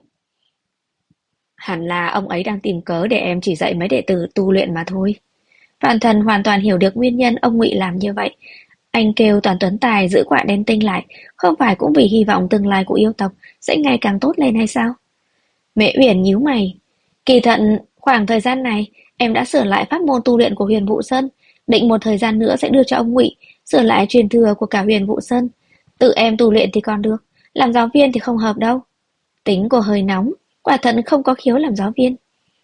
S1: Hẳn là ông ấy đang tìm cớ để em chỉ dạy mấy đệ tử tu luyện mà thôi. Phàn Thần hoàn toàn hiểu được nguyên nhân ông Ngụy làm như vậy. Anh kêu Toàn Tuấn Tài giữ quả đen tinh lại, không phải cũng vì hy vọng tương lai của yêu tộc sẽ ngày càng tốt lên hay sao? Mễ Uyển nhíu mày. Kỳ thật, khoảng thời gian này, em đã sửa lại pháp môn tu luyện của Huyền Vũ Sơn, định một thời gian nữa sẽ đưa cho ông Ngụy sửa lại truyền thừa của cả Huyền Vũ Sơn. Tự em tu luyện thì còn được, làm giáo viên thì không hợp đâu. Tính cô hơi nóng, quả thật không có khiếu làm giáo viên.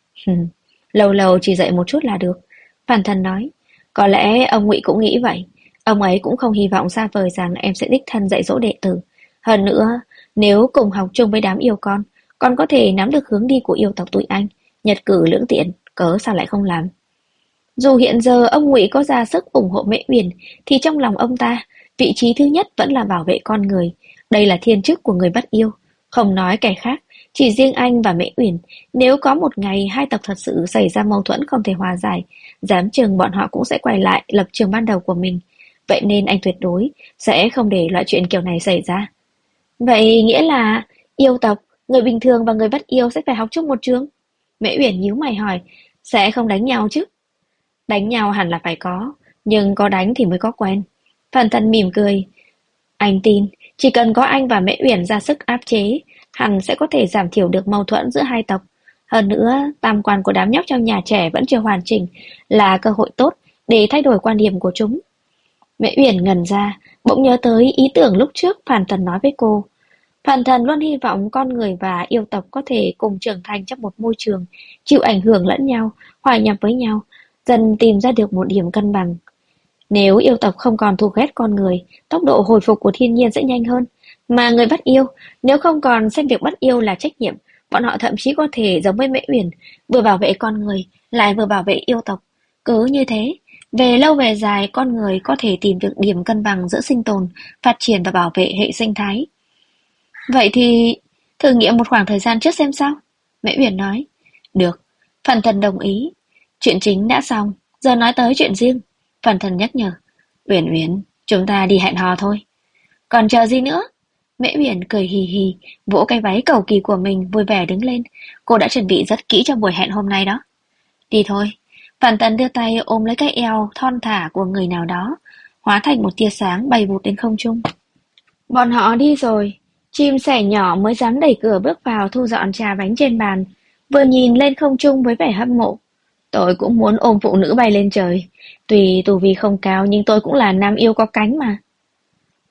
S1: Lâu lâu chỉ dạy một chút là được. Phàn Thần nói. Có lẽ ông Ngụy cũng nghĩ vậy. Ông ấy cũng không hy vọng xa vời rằng em sẽ đích thân dạy dỗ đệ tử. Hơn nữa, nếu cùng học chung với đám yêu con có thể nắm được hướng đi của yêu tộc tụi anh. Nhật cử lưỡng tiện, cớ sao lại không làm. Dù hiện giờ ông Ngụy có ra sức ủng hộ Mễ Uyển, thì trong lòng ông ta, vị trí thứ nhất vẫn là bảo vệ con người. Đây là thiên chức của người Bắt Yêu. Không nói kẻ khác, chỉ riêng anh và Mễ Uyển, nếu có một ngày hai tộc thật sự xảy ra mâu thuẫn không thể hòa giải, dám chừng bọn họ cũng sẽ quay lại lập trường ban đầu của mình. Vậy nên anh tuyệt đối sẽ không để loại chuyện kiểu này xảy ra. Vậy nghĩa là yêu tộc, người bình thường và người Bắt Yêu sẽ phải học chung một trường? Mễ Uyển nhíu mày hỏi, sẽ không đánh nhau chứ? Đánh nhau hẳn là phải có, nhưng có đánh thì mới có quen. Phàn Thần mỉm cười. Anh tin, chỉ cần có anh và Mễ Uyển ra sức áp chế, hẳn sẽ có thể giảm thiểu được mâu thuẫn giữa hai tộc. Hơn nữa, tam quan của đám nhóc trong nhà trẻ vẫn chưa hoàn chỉnh, là cơ hội tốt để thay đổi quan điểm của chúng. Mễ Uyển ngẩn ra, bỗng nhớ tới ý tưởng lúc trước Phàn Thần nói với cô. Phàn Thần luôn hy vọng con người và yêu tộc có thể cùng trưởng thành trong một môi trường, chịu ảnh hưởng lẫn nhau, hòa nhập với nhau, dần tìm ra được một điểm cân bằng. Nếu yêu tộc không còn thù ghét con người, tốc độ hồi phục của thiên nhiên sẽ nhanh hơn. Mà người Bắt Yêu, nếu không còn xem việc bắt yêu là trách nhiệm, bọn họ thậm chí có thể giống với Mễ Uyển, vừa bảo vệ con người, lại vừa bảo vệ yêu tộc. Cứ như thế, về lâu về dài, con người có thể tìm được điểm cân bằng giữa sinh tồn, phát triển và bảo vệ hệ sinh thái. Vậy thì thử nghiệm một khoảng thời gian trước xem sao? Mễ Uyển nói. Được, Phàn Thần đồng ý. Chuyện chính đã xong, giờ nói tới chuyện riêng. Phàn Thần nhắc nhở. Uyển Uyển, chúng ta đi hẹn hò thôi. Còn chờ gì nữa? Mễ Uyển cười hì hì, vỗ cái váy cầu kỳ của mình, vui vẻ đứng lên. Cô đã chuẩn bị rất kỹ cho buổi hẹn hôm nay đó. Đi thôi. Phàn Thần đưa tay ôm lấy cái eo thon thả của người nào đó, hóa thành một tia sáng bay vụt đến không trung. Bọn họ đi rồi. Chim sẻ nhỏ mới dám đẩy cửa bước vào thu dọn trà bánh trên bàn, vừa nhìn lên không trung với vẻ hâm mộ. Tôi cũng muốn ôm phụ nữ bay lên trời. Tuy tu vi không cao nhưng tôi cũng là nam yêu có cánh mà.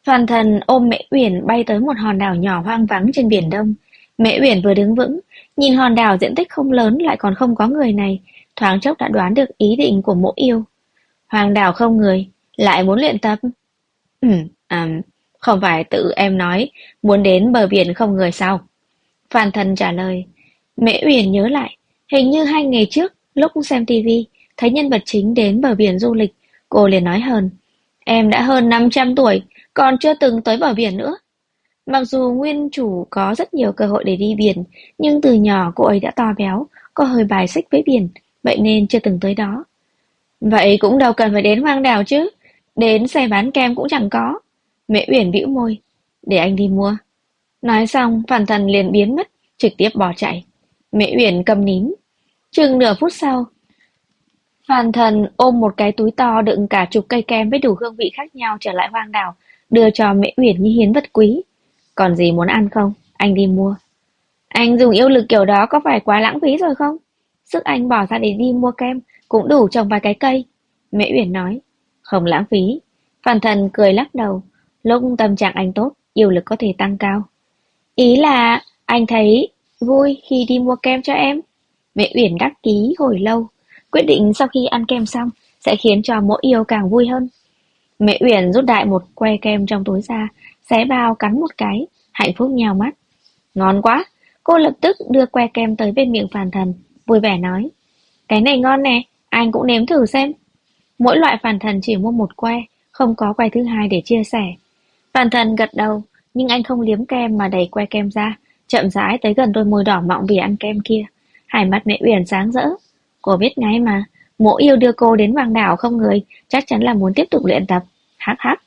S1: Phan Thần ôm Mễ Uyển bay tới một hòn đảo nhỏ hoang vắng trên biển Đông. Mễ Uyển vừa đứng vững, nhìn hòn đảo diện tích không lớn lại còn không có người này, thoáng chốc đã đoán được ý định của Mộ Yêu. Hoang đảo không người, lại muốn luyện tập. Ừ, à, không phải tự em nói muốn đến bờ biển không người sao? Phan Thần trả lời. Mễ Uyển nhớ lại, hình như 2 ngày trước, lúc xem tivi, thấy nhân vật chính đến bờ biển du lịch, cô liền nói hờn. Em đã hơn 500 tuổi, còn chưa từng tới bờ biển nữa. Mặc dù nguyên chủ có rất nhiều cơ hội để đi biển, nhưng từ nhỏ cô ấy đã to béo, có hơi bài xích với biển, vậy nên chưa từng tới đó. Vậy cũng đâu cần phải đến hoang đảo chứ, đến xe bán kem cũng chẳng có. Mễ Uyển bĩu môi, để anh đi mua. Nói xong, Phản Thần liền biến mất, trực tiếp bỏ chạy. Mễ Uyển câm nín. Chừng nửa phút sau, Phàn Thần ôm một cái túi to đựng cả chục cây kem với đủ hương vị khác nhau trở lại hoang đảo, đưa cho Mễ Uyển như hiến vật quý. Còn gì muốn ăn không? Anh đi mua. Anh dùng yêu lực kiểu đó có phải quá lãng phí rồi không? Sức anh bỏ ra để đi mua kem cũng đủ trồng vài cái cây. Mễ Uyển nói. Không lãng phí. Phàn Thần cười lắc đầu. Lúc tâm trạng anh tốt, yêu lực có thể tăng cao. Ý là anh thấy vui khi đi mua kem cho em. Mẹ Uyển đắc ký hồi lâu, quyết định sau khi ăn kem xong sẽ khiến cho mỗi yêu càng vui hơn. Mẹ Uyển rút đại một que kem trong túi ra, xé bao cắn một cái, hạnh phúc nhào mắt. Ngon quá! Cô lập tức đưa que kem tới bên miệng Phàn Thần, vui vẻ nói. Cái này ngon nè, anh cũng nếm thử xem. Mỗi loại Phàn Thần chỉ mua một que, không có que thứ hai để chia sẻ. Phàn Thần gật đầu, nhưng anh không liếm kem mà đẩy que kem ra, chậm rãi tới gần đôi môi đỏ mọng vì ăn kem kia. Hai mắt Mẹ Uyển sáng rỡ. Cô biết ngay mà, Mộ Yêu đưa cô đến Hoàng đảo không người, chắc chắn là muốn tiếp tục luyện tập. Hắc hắc.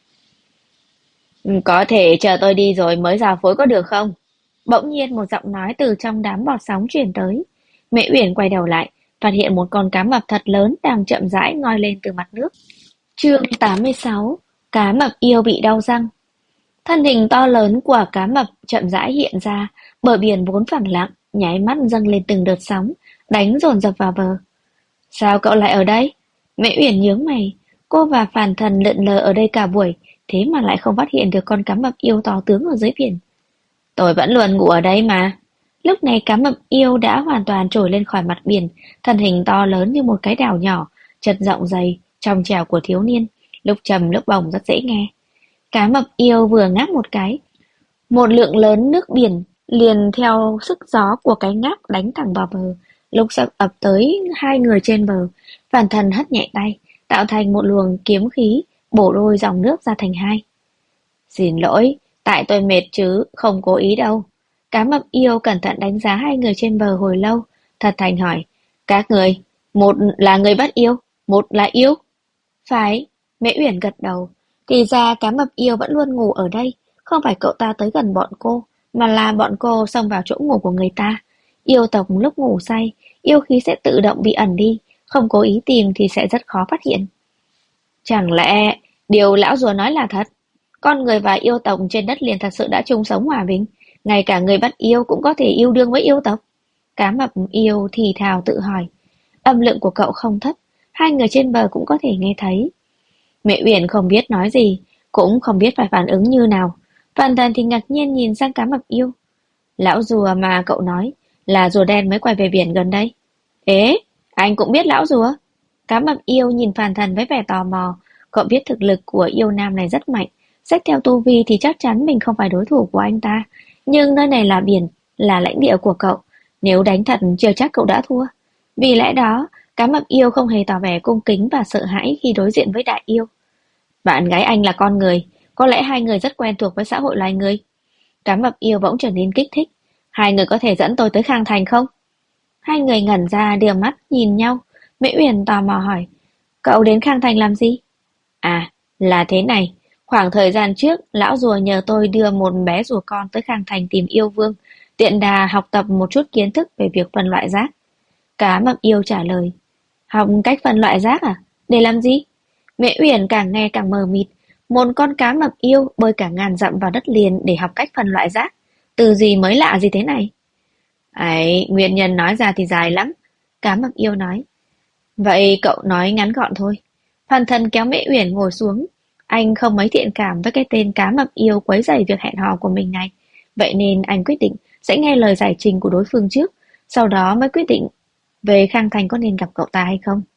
S1: Có thể chờ tôi đi rồi mới giao phối có được không? Bỗng nhiên một giọng nói từ trong đám bọt sóng truyền tới. Mẹ Uyển quay đầu lại, phát hiện một con cá mập thật lớn đang chậm rãi ngoi lên từ mặt nước. Chương 86. Cá mập yêu bị đau răng. Thân hình to lớn của cá mập chậm rãi hiện ra, bờ biển vốn phẳng lặng, nháy mắt dâng lên từng đợt sóng, đánh dồn dập vào bờ. Sao cậu lại ở đây? Mẹ Uyển nhướng mày, cô và Phàn Thần lượn lờ ở đây cả buổi, thế mà lại không phát hiện được con cá mập yêu to tướng ở dưới biển. Tôi vẫn luôn ngủ ở đây mà. Lúc này cá mập yêu đã hoàn toàn trồi lên khỏi mặt biển, thân hình to lớn như một cái đảo nhỏ, chật rộng dày, trong trẻo của thiếu niên, lúc trầm lúc bổng rất dễ nghe. Cá mập yêu vừa ngáp một cái, một lượng lớn nước biển liền theo sức gió của cái ngáp đánh thẳng vào bờ, lúc sắp ập tới hai người trên bờ. Phàn Thần hất nhẹ tay, tạo thành một luồng kiếm khí, bổ đôi dòng nước ra thành hai. Xin lỗi, tại tôi mệt chứ, không cố ý đâu. Cá mập yêu cẩn thận đánh giá hai người trên bờ hồi lâu, thật thành hỏi, các người, một là người bắt yêu, một là yêu. Phải, Mễ Uyển gật đầu. Thì ra cá mập yêu vẫn luôn ngủ ở đây, không phải cậu ta tới gần bọn cô, mà là bọn cô xông vào chỗ ngủ của người ta. Yêu tộc lúc ngủ say, yêu khí sẽ tự động bị ẩn đi, không cố ý tìm thì sẽ rất khó phát hiện. Chẳng lẽ điều lão rùa nói là thật? Con người và yêu tộc trên đất liền thật sự đã chung sống hòa bình, ngay cả người bắt yêu cũng có thể yêu đương với yêu tộc. Cá mập yêu thì thào tự hỏi. Âm lượng của cậu không thấp, hai người trên bờ cũng có thể nghe thấy. Mẹ Uyển không biết nói gì, cũng không biết phải phản ứng như nào. Phàn Thần thì ngạc nhiên nhìn sang cá mập yêu. Lão rùa mà cậu nói là rùa đen mới quay về biển gần đây. Ế, anh cũng biết lão rùa. Cá mập yêu nhìn Phàn Thần với vẻ tò mò. Cậu biết thực lực của yêu nam này rất mạnh. Xét theo tu vi thì chắc chắn mình không phải đối thủ của anh ta. Nhưng nơi này là biển, là lãnh địa của cậu. Nếu đánh thật chưa chắc cậu đã thua. Vì lẽ đó, cá mập yêu không hề tỏ vẻ cung kính và sợ hãi khi đối diện với đại yêu. Bạn gái anh là con người, có lẽ hai người rất quen thuộc với xã hội loài người. Cá mập yêu bỗng trở nên kích thích. Hai người có thể dẫn tôi tới Khang Thành không? Hai người ngẩn ra đưa mắt nhìn nhau. Mễ Uyển tò mò hỏi, cậu đến Khang Thành làm gì? À, là thế này. Khoảng thời gian trước, lão rùa nhờ tôi đưa một bé rùa con tới Khang Thành tìm yêu vương, tiện đà học tập một chút kiến thức về việc phân loại rác. Cá mập yêu trả lời, học cách phân loại rác à? Để làm gì? Mẹ Uyển càng nghe càng mờ mịt. Một con cá mập yêu bơi cả ngàn dặm vào đất liền để học cách phân loại rác. Từ gì mới lạ gì thế này? Ấy, nguyên nhân nói ra thì dài lắm. Cá mập yêu nói. Vậy cậu nói ngắn gọn thôi. Phàn Thần kéo Mễ Uyển ngồi xuống. Anh không mấy thiện cảm với cái tên cá mập yêu quấy rầy việc hẹn hò của mình này. Vậy nên anh quyết định sẽ nghe lời giải trình của đối phương trước, sau đó mới quyết định về Khang Thành có nên gặp cậu ta hay không.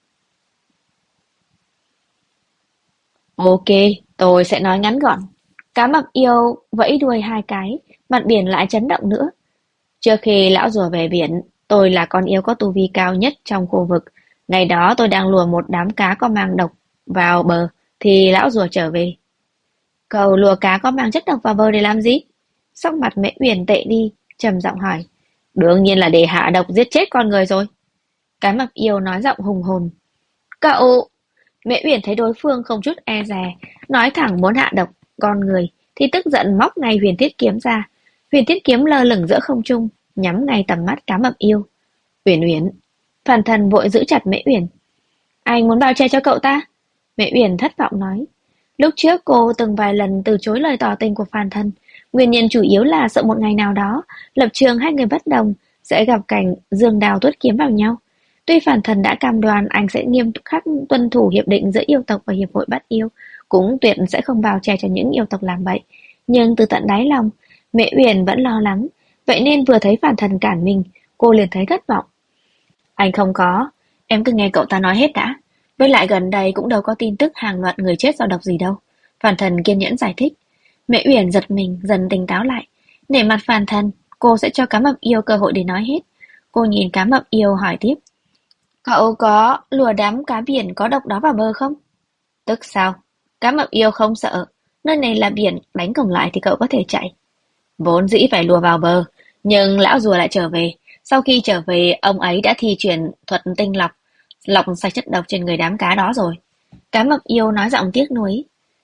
S1: Ok, tôi sẽ nói ngắn gọn. Cá mập yêu vẫy đuôi hai cái, mặt biển lại chấn động nữa. Trước khi lão rùa về biển, tôi là con yêu có tu vi cao nhất trong khu vực. Ngày đó tôi đang lùa một đám cá có mang độc vào bờ, thì lão rùa trở về. Cậu lùa cá có mang chất độc vào bờ để làm gì? Sắc mặt Mễ Uyển tệ đi, trầm giọng hỏi. Đương nhiên là để hạ độc giết chết con người rồi. Cái mập yêu nói giọng hùng hồn. Cậu... Mễ Uyển thấy đối phương không chút e dè, nói thẳng muốn hạ độc con người, thì tức giận móc ngay huyền thiết kiếm ra. Huyền thiết kiếm lơ lửng giữa không trung, nhắm ngay tầm mắt cá mập yêu. Uyển Uyển, Phàn Thần vội giữ chặt Mễ Uyển. Anh muốn bao che cho cậu ta? Mễ Uyển thất vọng nói. Lúc trước cô từng vài lần từ chối lời tỏ tình của Phàn Thần, nguyên nhân chủ yếu là sợ một ngày nào đó, lập trường hai người bất đồng, sẽ gặp cảnh dương đao tuốt kiếm vào nhau. Tuy Phàn Thần đã cam đoan anh sẽ nghiêm khắc tuân thủ hiệp định giữa yêu tộc và hiệp hội bắt yêu, cũng tuyệt sẽ không bao che cho những yêu tộc làm bậy. Nhưng từ tận đáy lòng, Mễ Uyển vẫn lo lắng, vậy nên vừa thấy Phàn Thần cản mình, cô liền thấy thất vọng. Anh không có, em cứ nghe cậu ta nói hết đã. Với lại gần đây cũng đâu có tin tức hàng loạt người chết do độc gì đâu. Phàn Thần kiên nhẫn giải thích. Mễ Uyển giật mình, dần tỉnh táo lại. Nể mặt Phàn Thần, cô sẽ cho cá mập yêu cơ hội để nói hết. Cô nhìn cá mập yêu hỏi tiếp. Cậu có lùa đám cá biển có độc đó vào bờ không? Tức sao? Cá mập yêu không sợ. Nơi này là biển, đánh cổng lại thì cậu có thể chạy. Vốn dĩ phải lùa vào bờ, nhưng lão rùa lại trở về. Sau khi trở về, ông ấy đã thi triển thuật tinh lọc, lọc sạch chất độc trên người đám cá đó rồi. Cá mập yêu nói giọng tiếc nuối.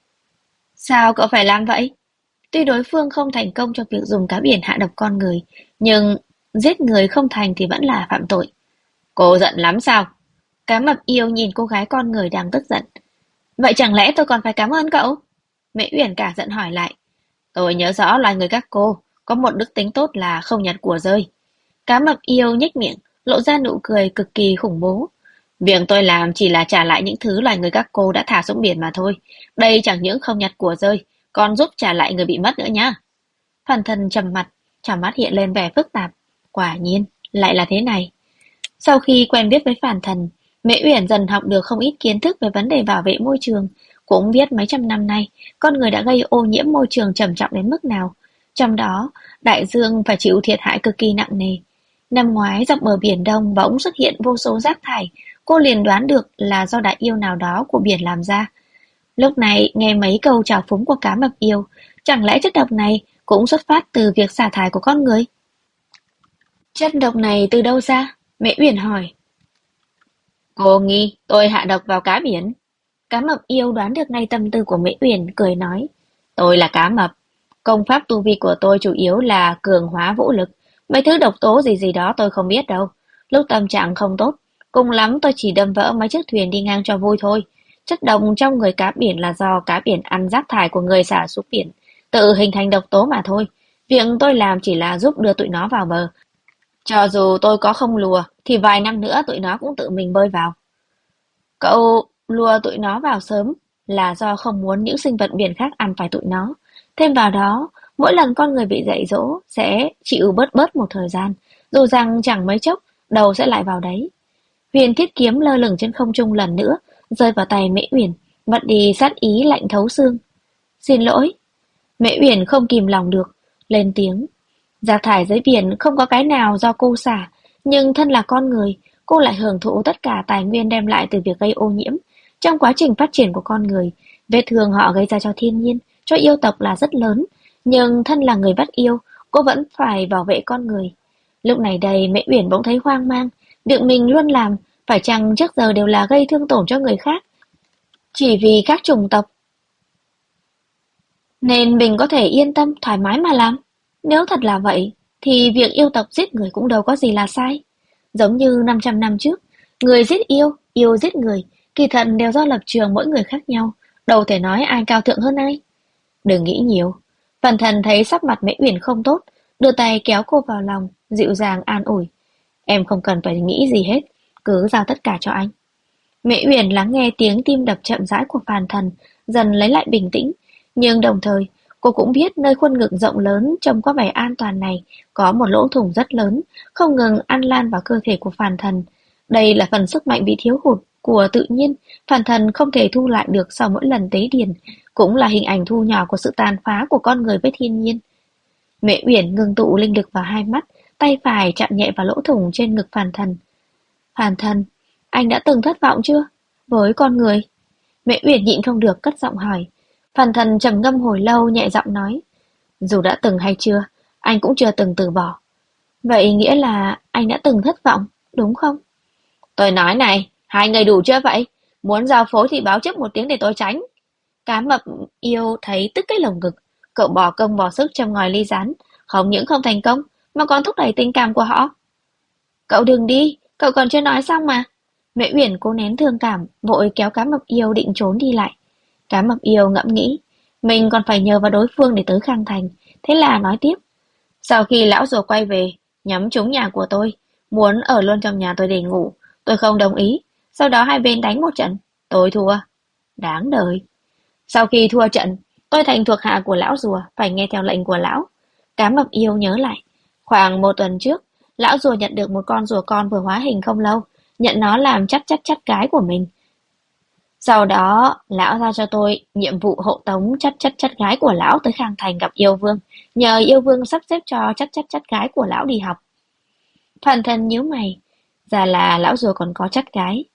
S1: Sao cậu phải làm vậy? Tuy đối phương không thành công trong việc dùng cá biển hạ độc con người, nhưng giết người không thành thì vẫn là phạm tội. Cô giận lắm sao? Cá mập yêu nhìn cô gái con người đang tức giận. Vậy chẳng lẽ tôi còn phải cảm ơn cậu? Mễ Uyển cả giận hỏi lại. Tôi nhớ rõ loài người các cô có một đức tính tốt là không nhặt của rơi. Cá mập yêu nhếch miệng, lộ ra nụ cười cực kỳ khủng bố. Việc tôi làm chỉ là trả lại những thứ loài người các cô đã thả xuống biển mà thôi. Đây chẳng những không nhặt của rơi, còn giúp trả lại người bị mất nữa nhá. Phàn Thần trầm mặt, trong mắt hiện lên vẻ phức tạp. Quả nhiên, lại là thế này. Sau khi quen biết với Phàn Thần, Mễ Uyển dần học được không ít kiến thức về vấn đề bảo vệ môi trường, cũng biết mấy trăm năm nay, con người đã gây ô nhiễm môi trường trầm trọng đến mức nào. Trong đó, đại dương phải chịu thiệt hại cực kỳ nặng nề. Năm ngoái dọc bờ biển Đông bỗng xuất hiện vô số rác thải, cô liền đoán được là do đại yêu nào đó của biển làm ra. Lúc này nghe mấy câu chào phúng của cá mập yêu, chẳng lẽ chất độc này cũng xuất phát từ việc xả thải của con người? Chất độc này từ đâu ra? Mễ Uyển hỏi. Cô nghi tôi hạ độc vào cá biển. Cá mập yêu đoán được ngay tâm tư của Mễ Uyển, cười nói. Tôi là cá mập. Công pháp tu vi của tôi chủ yếu là cường hóa vũ lực. Mấy thứ độc tố gì gì đó tôi không biết đâu. Lúc tâm trạng không tốt, cùng lắm tôi chỉ đâm vỡ mấy chiếc thuyền đi ngang cho vui thôi. Chất độc trong người cá biển là do cá biển ăn rác thải của người xả xuống biển, tự hình thành độc tố mà thôi. Việc tôi làm chỉ là giúp đưa tụi nó vào bờ. Cho dù tôi có không lùa, thì vài năm nữa tụi nó cũng tự mình bơi vào. Cậu lùa tụi nó vào sớm là do không muốn những sinh vật biển khác ăn phải tụi nó. Thêm vào đó, mỗi lần con người bị dạy dỗ sẽ chịu bớt bớt một thời gian, dù rằng chẳng mấy chốc, đầu sẽ lại vào đấy. Huyền thiết kiếm lơ lửng trên không trung lần nữa, rơi vào tay Mễ Uyển, mất đi sát ý lạnh thấu xương. Xin lỗi. Mễ Uyển không kìm lòng được, lên tiếng. Rác thải dưới biển không có cái nào do cô xả, nhưng thân là con người, cô lại hưởng thụ tất cả tài nguyên đem lại từ việc gây ô nhiễm. Trong quá trình phát triển của con người, vết thương họ gây ra cho thiên nhiên, cho yêu tộc là rất lớn, nhưng thân là người bắt yêu, cô vẫn phải bảo vệ con người. Lúc này đây Mễ Uyển bỗng thấy hoang mang, việc mình luôn làm, phải chăng trước giờ đều là gây thương tổn cho người khác, chỉ vì các chủng tộc, nên mình có thể yên tâm, thoải mái mà làm. Nếu thật là vậy, thì việc yêu tộc giết người cũng đâu có gì là sai. Giống như 500 năm trước, người giết yêu, yêu giết người, kỳ thật đều do lập trường mỗi người khác nhau, đâu thể nói ai cao thượng hơn ai. Đừng nghĩ nhiều. Phần thần thấy sắc mặt Mễ Uyển không tốt, đưa tay kéo cô vào lòng, dịu dàng an ủi. Em không cần phải nghĩ gì hết, cứ giao tất cả cho anh. Mễ Uyển lắng nghe tiếng tim đập chậm rãi của Phàn Thần, dần lấy lại bình tĩnh. Nhưng đồng thời, cô cũng biết nơi khuôn ngực rộng lớn trông có vẻ an toàn này có một lỗ thủng rất lớn, không ngừng ăn lan vào cơ thể của phản thần. Đây là phần sức mạnh bị thiếu hụt của tự nhiên, phản thần không thể thu lại được sau mỗi lần tế điền, cũng là hình ảnh thu nhỏ của sự tàn phá của con người với thiên nhiên. Mẹ Uyển ngưng tụ linh lực vào hai mắt, tay phải chạm nhẹ vào lỗ thủng trên ngực phản thần. Phản thần, anh đã từng thất vọng chưa? Với con người? Mẹ Uyển nhịn không được cất giọng hỏi. Phản thần trầm ngâm hồi lâu nhẹ giọng nói. Dù đã từng hay chưa, anh cũng chưa từng từ bỏ. Vậy nghĩa là anh đã từng thất vọng, đúng không? Tôi nói này, hai người đủ chưa vậy? Muốn giao phối thì báo trước một tiếng để tôi tránh. Cá mập yêu thấy tức cái lồng ngực. Cậu bỏ công bỏ sức châm ngòi ly rán. Không những không thành công, mà còn thúc đẩy tình cảm của họ. Cậu đừng đi, cậu còn chưa nói xong mà. Mẹ Uyển cố nén thương cảm, vội kéo cá mập yêu định trốn đi lại. Cá mập yêu ngẫm nghĩ, mình còn phải nhờ vào đối phương để tới Khang Thành. Thế là nói tiếp. Sau khi lão rùa quay về, nhắm trúng nhà của tôi, muốn ở luôn trong nhà tôi để ngủ. Tôi không đồng ý. Sau đó hai bên đánh một trận. Tôi thua. Đáng đời. Sau khi thua trận, tôi thành thuộc hạ của lão rùa, phải nghe theo lệnh của lão. Cá mập yêu nhớ lại. Khoảng một tuần trước, lão rùa nhận được một con rùa con vừa hóa hình không lâu, nhận nó làm chắc gái của mình. Sau đó, lão giao cho tôi nhiệm vụ hộ tống chắc gái của lão tới Khang Thành gặp yêu vương, nhờ yêu vương sắp xếp cho chắc gái của lão đi học. Phàn thân nhíu mày, ra là lão rùa còn có chắc gái.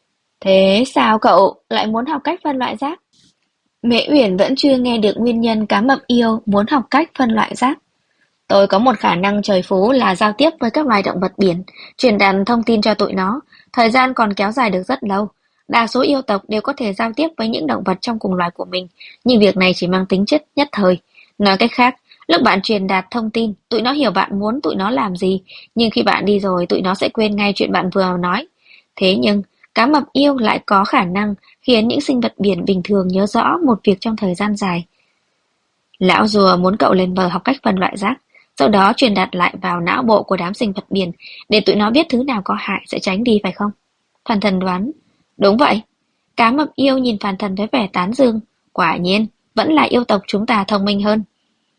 S1: Thế sao cậu lại muốn học cách phân loại rác? Mẹ Uyển vẫn chưa nghe được nguyên nhân cá mập yêu muốn học cách phân loại rác. Tôi có một khả năng trời phú là giao tiếp với các loài động vật biển, truyền đạt thông tin cho tụi nó. Thời gian còn kéo dài được rất lâu. Đa số yêu tộc đều có thể giao tiếp với những động vật trong cùng loài của mình, nhưng việc này chỉ mang tính chất nhất thời. Nói cách khác, lúc bạn truyền đạt thông tin, tụi nó hiểu bạn muốn tụi nó làm gì, nhưng khi bạn đi rồi, tụi nó sẽ quên ngay chuyện bạn vừa nói. Thế nhưng, cá mập yêu lại có khả năng khiến những sinh vật biển bình thường nhớ rõ một việc trong thời gian dài. Lão rùa muốn cậu lên bờ học cách phân loại rác, sau đó truyền đạt lại vào não bộ của đám sinh vật biển để tụi nó biết thứ nào có hại sẽ tránh đi phải không? Phàn thần đoán. Đúng vậy. Cá mập yêu nhìn phàn thần với vẻ tán dương. Quả nhiên, vẫn là yêu tộc chúng ta thông minh hơn.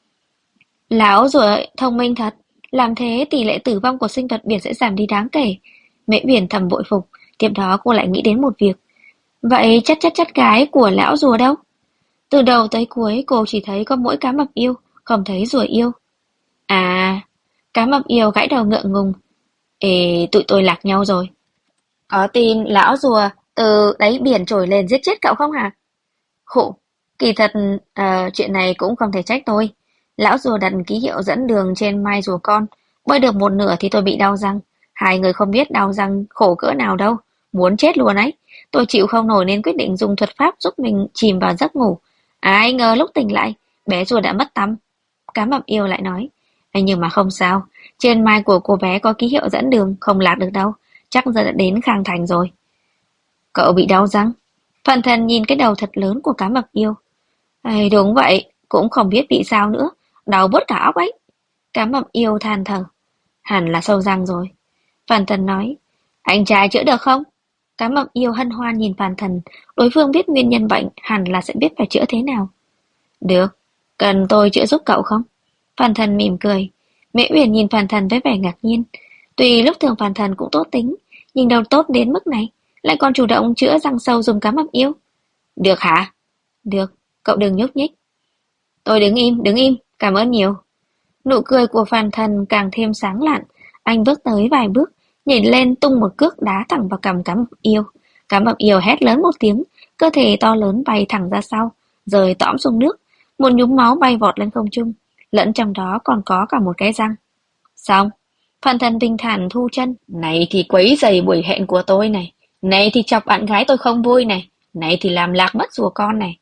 S1: Lão rùa thông minh thật. Làm thế tỷ lệ tử vong của sinh vật biển sẽ giảm đi đáng kể. Mẹ biển thầm bội phục. Tiếp đó cô lại nghĩ đến một việc. Vậy chắc gái của lão rùa đâu? Từ đầu tới cuối cô chỉ thấy có mỗi cá mập yêu, không thấy rùa yêu. À, cá mập yêu gãi đầu ngượng ngùng. Ê, tụi tôi lạc nhau rồi. Có tin lão rùa từ đáy biển trồi lên giết chết cậu không hả? Khụ, kỳ thật chuyện này cũng không thể trách tôi. Lão rùa đặt ký hiệu dẫn đường trên mai rùa con. Bơi được một nửa thì tôi bị đau răng. Hai người không biết đau răng khổ cỡ nào đâu. Muốn chết luôn ấy. Tôi chịu không nổi nên quyết định dùng thuật pháp giúp mình chìm vào giấc ngủ. Ai ngờ lúc tỉnh lại, bé rùa đã mất tăm. Cá mập yêu lại nói. Nhưng mà không sao. Trên mai của cô bé có ký hiệu dẫn đường, không lạc được đâu. Chắc giờ đã đến Khang Thành rồi. Cậu bị đau răng. Phần thần nhìn cái đầu thật lớn của cá mập yêu. Đúng vậy, cũng không biết bị sao nữa. Đau bứt cả óc ấy. Cá mập yêu than thở. Hẳn là sâu răng rồi. Phàn thần nói. Anh trai chữa được không? Cá mập yêu hân hoan nhìn phàn thần. Đối phương biết nguyên nhân bệnh, hẳn là sẽ biết phải chữa thế nào. Được, cần tôi chữa giúp cậu không? Phàn thần mỉm cười. Mẹ Uyển nhìn phàn thần với vẻ ngạc nhiên. Tuy lúc thường phàn thần cũng tốt tính, nhưng đâu tốt đến mức này, lại còn chủ động chữa răng sâu dùng cá mập yêu. Được hả? Được, cậu đừng nhúc nhích. Tôi đứng im, cảm ơn nhiều. Nụ cười của phàn thần càng thêm sáng lạn. Anh bước tới vài bước, nhảy lên tung một cước đá thẳng vào cằm cá mập yêu. Cá mập yêu hét lớn một tiếng, cơ thể to lớn bay thẳng ra sau, rơi tõm xuống nước. Một nhúm máu bay vọt lên không trung, lẫn trong đó còn có cả một cái răng. Xong, phàn thần bình thản thu chân. Này thì quấy rầy buổi hẹn của tôi này. Này thì chọc bạn gái tôi không vui này. Này thì làm lạc mất rùa con này.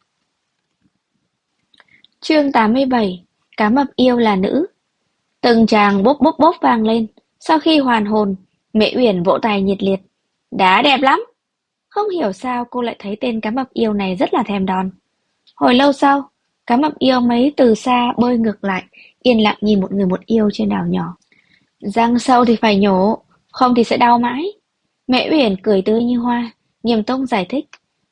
S1: Chương 87. Cá mập yêu là nữ. Từng tràng bốp vang lên. Sau khi hoàn hồn, Mẹ Uyển vỗ tay nhiệt liệt. Đá đẹp lắm. Không hiểu sao cô lại thấy tên cá mập yêu này rất là thèm đòn. Hồi lâu sau, cá mập yêu mấy từ xa bơi ngược lại, yên lặng nhìn một người một yêu trên đảo nhỏ. Răng sâu thì phải nhổ, không thì sẽ đau mãi. Mẹ Uyển cười tươi như hoa, nghiêm túc giải thích.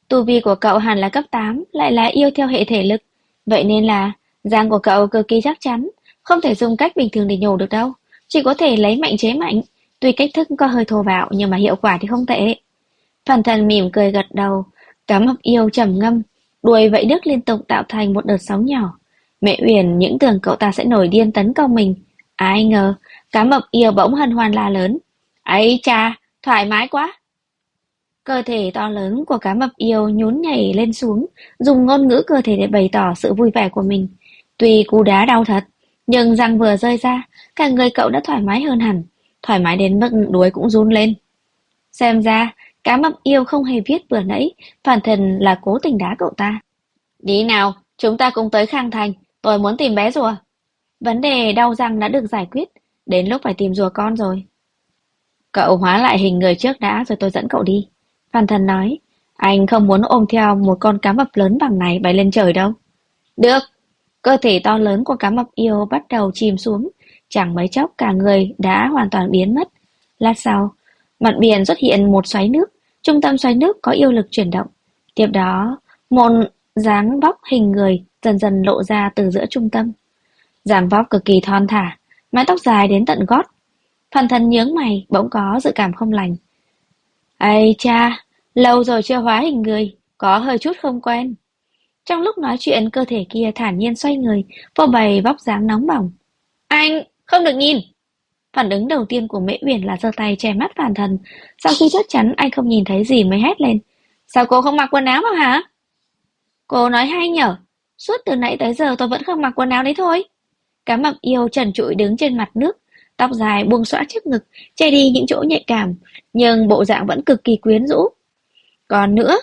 S1: Tu vi của cậu hẳn là cấp 8, lại là yêu theo hệ thể lực. Vậy nên là giang của cậu cực kỳ chắc chắn, không thể dùng cách bình thường để nhổ được đâu. Chỉ có thể lấy mạnh chế mạnh. Tuy cách thức có hơi thô bạo nhưng mà hiệu quả thì không tệ. Phản Thần mỉm cười gật đầu, cá mập yêu trầm ngâm, đuôi vẫy đứt liên tục tạo thành một đợt sóng nhỏ. Mẹ Uyển những tưởng cậu ta sẽ nổi điên tấn công mình. Ai ngờ, cá mập yêu bỗng hân hoan la lớn. Ấy cha, thoải mái quá. Cơ thể to lớn của cá mập yêu nhún nhảy lên xuống, dùng ngôn ngữ cơ thể để bày tỏ sự vui vẻ của mình. Tuy cú đá đau thật, nhưng răng vừa rơi ra, cả người cậu đã thoải mái hơn hẳn, thoải mái đến mức đuôi cũng run lên. Xem ra, cá mập yêu không hề biết vừa nãy, Phản Thần là cố tình đá cậu ta. Đi nào, chúng ta cùng tới Khang Thành, tôi muốn tìm bé rùa. Vấn đề đau răng đã được giải quyết, đến lúc phải tìm rùa con rồi. Cậu hóa lại hình người trước đã rồi tôi dẫn cậu đi. Phan Thần nói, anh không muốn ôm theo một con cá mập lớn bằng này bay lên trời đâu. Được, cơ thể to lớn của cá mập yêu bắt đầu chìm xuống, chẳng mấy chốc cả người đã hoàn toàn biến mất. Lát sau, mặt biển xuất hiện một xoáy nước, trung tâm xoáy nước có yêu lực chuyển động. Tiếp đó, một dáng vóc hình người dần dần lộ ra từ giữa trung tâm. Dáng vóc cực kỳ thon thả, mái tóc dài đến tận gót. Phan Thần nhướng mày, bỗng có dự cảm không lành. Ây cha, lâu rồi chưa hóa hình người, có hơi chút không quen. Trong lúc nói chuyện, cơ thể kia thản nhiên xoay người, phô bày vóc dáng nóng bỏng. Anh, không được nhìn! Phản ứng đầu tiên của Mễ Uyển là giơ tay che mắt Phản Thần, sau khi chắc chắn anh không nhìn thấy gì mới hét lên. Sao cô không mặc quần áo vào hả? Cô nói hay nhở, suốt từ nãy tới giờ tôi vẫn không mặc quần áo đấy thôi. Cá mập yêu trần trụi đứng trên mặt nước, tóc dài buông xõa trước ngực, che đi những chỗ nhạy cảm, nhưng bộ dạng vẫn cực kỳ quyến rũ. Còn nữa,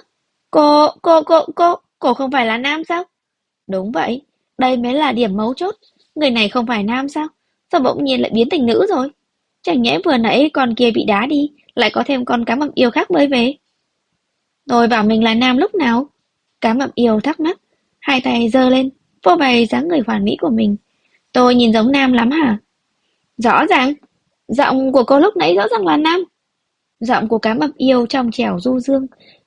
S1: cô không phải là nam sao? Đúng vậy, đây mới là điểm mấu chốt. Người này không phải nam sao? Sao bỗng nhiên lại biến thành nữ rồi? Chẳng nhẽ vừa nãy con kia bị đá đi, lại có thêm con cá mập yêu khác mới về. Tôi bảo mình là nam lúc nào? Cá mập yêu thắc mắc, hai tay giơ lên, phô bày dáng người hoàn mỹ của mình. Tôi nhìn giống nam lắm hả? Rõ ràng, giọng của cô lúc nãy rõ ràng là nam. Giọng của cá mập yêu trong trẻo du dương,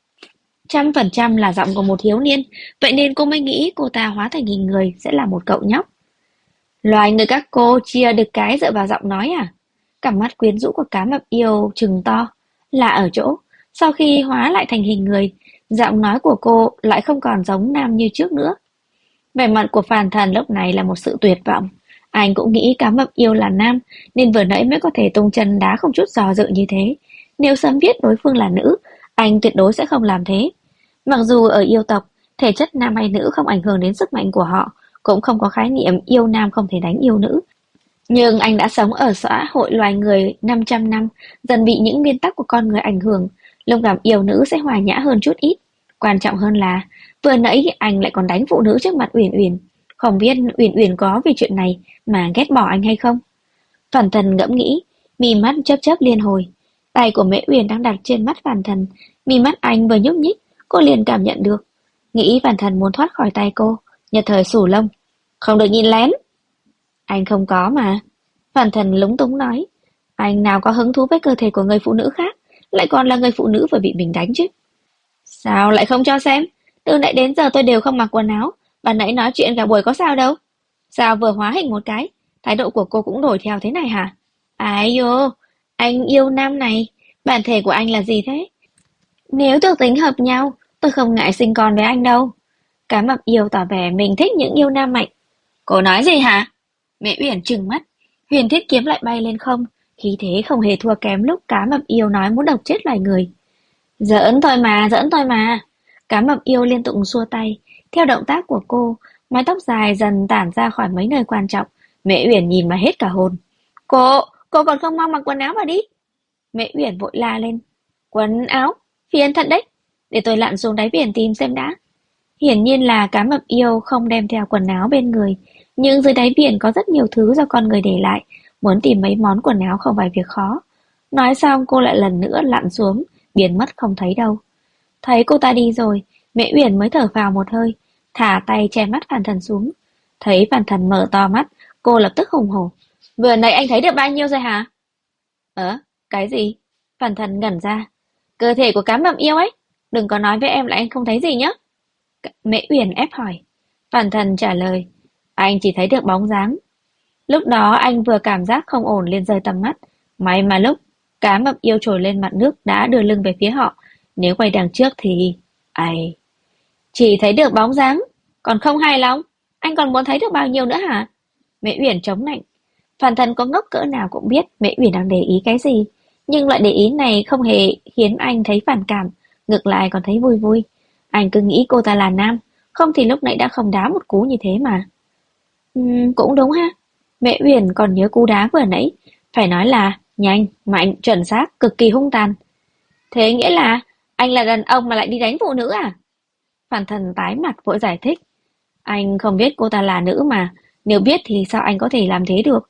S1: 100% là giọng của một thiếu niên, vậy nên cô mới nghĩ cô ta hóa thành hình người sẽ là một cậu nhóc. Loài người các cô chia được cái dựa vào giọng nói à? Cặp mắt quyến rũ của cá mập yêu trừng to, là ở chỗ, sau khi hóa lại thành hình người, giọng nói của cô lại không còn giống nam như trước nữa. Vẻ mặt của Phàn Thần lúc này là một sự tuyệt vọng. Anh cũng nghĩ cá mập yêu là nam, nên vừa nãy mới có thể tung chân đá không chút do dự như thế. Nếu sớm biết đối phương là nữ, anh tuyệt đối sẽ không làm thế. Mặc dù ở yêu tộc, thể chất nam hay nữ không ảnh hưởng đến sức mạnh của họ, cũng không có khái niệm yêu nam không thể đánh yêu nữ. Nhưng anh đã sống ở xã hội loài người 500 năm, dần bị những nguyên tắc của con người ảnh hưởng, lúc gặp yêu nữ sẽ hòa nhã hơn chút ít. Quan trọng hơn là, vừa nãy anh lại còn đánh phụ nữ trước mặt Uyển Uyển. Không biết Uyển Uyển có vì chuyện này mà ghét bỏ anh hay không? Phản Thần ngẫm nghĩ, mí mắt chớp chớp liên hồi. Tay của Mễ Uyển đang đặt trên mắt Phản Thần, mí mắt anh vừa nhúc nhích, cô liền cảm nhận được. Nghĩ Phản Thần muốn thoát khỏi tay cô, nhất thời xù lông. Không được nhìn lén. Anh không có mà. Phản Thần lúng túng nói. Anh nào có hứng thú với cơ thể của người phụ nữ khác, lại còn là người phụ nữ vừa bị mình đánh chứ. Sao lại không cho xem? Từ nãy đến giờ tôi đều không mặc quần áo, bạn nãy nói chuyện cả buổi có sao đâu. Sao vừa hóa hình một cái, thái độ của cô cũng đổi theo thế này hả? Ái dô, anh yêu nam này, bản thể của anh là gì thế? Nếu thuộc tính hợp nhau, tôi không ngại sinh con với anh đâu. Cá mập yêu tỏ vẻ mình thích những yêu nam mạnh. Cô nói gì hả? Mẹ Uyển trừng mắt, huyền thiết kiếm lại bay lên không, khí thế không hề thua kém lúc cá mập yêu nói muốn độc chết loài người. Giỡn thôi mà, giỡn thôi mà. Cá mập yêu liên tục xua tay, theo động tác của cô, mái tóc dài dần tản ra khỏi mấy nơi quan trọng. Mẹ Uyển nhìn mà hết cả hồn. Cô còn không mau mặc quần áo vào đi. Mẹ Uyển vội la lên. Quần áo? Phiền thật đấy. Để tôi lặn xuống đáy biển tìm xem đã. Hiển nhiên là cá mập yêu không đem theo quần áo bên người, nhưng dưới đáy biển có rất nhiều thứ do con người để lại, muốn tìm mấy món quần áo không phải việc khó. Nói xong cô lại lần nữa lặn xuống, biến mất không thấy đâu. Thấy cô ta đi rồi, Mẹ Uyển mới thở phào một hơi, thả tay che mắt Phàn Thần xuống. Thấy Phàn Thần mở to mắt, cô lập tức hùng hổ. Vừa nãy anh thấy được bao nhiêu rồi hả? Cái gì? Phàn Thần ngẩn ra. Cơ thể của cá mập yêu ấy. Đừng có nói với em là anh không thấy gì nhé. Mễ Uyển ép hỏi. Phản Thần trả lời, anh chỉ thấy được bóng dáng. Lúc đó anh vừa cảm giác không ổn liền rời tầm mắt. May mà lúc cá mập yêu trồi lên mặt nước đã đưa lưng về phía họ. Nếu quay đằng trước thì... Ai... Chỉ thấy được bóng dáng, còn không hài lòng. Anh còn muốn thấy được bao nhiêu nữa hả? Mễ Uyển chống nạnh. Phản Thần có ngốc cỡ nào cũng biết Mễ Uyển đang để ý cái gì. Nhưng loại để ý này không hề khiến anh thấy phản cảm. Ngược lại còn thấy vui vui. Anh cứ nghĩ cô ta là nam. Không thì lúc nãy đã không đá một cú như thế mà. Cũng đúng ha. Mẹ Uyển còn nhớ cú đá vừa nãy, phải nói là nhanh, mạnh, chuẩn xác, cực kỳ hung tàn. Thế nghĩa là anh là đàn ông mà lại đi đánh phụ nữ à? Phản Thần tái mặt vội giải thích. Anh không biết cô ta là nữ mà, nếu biết thì sao anh có thể làm thế được?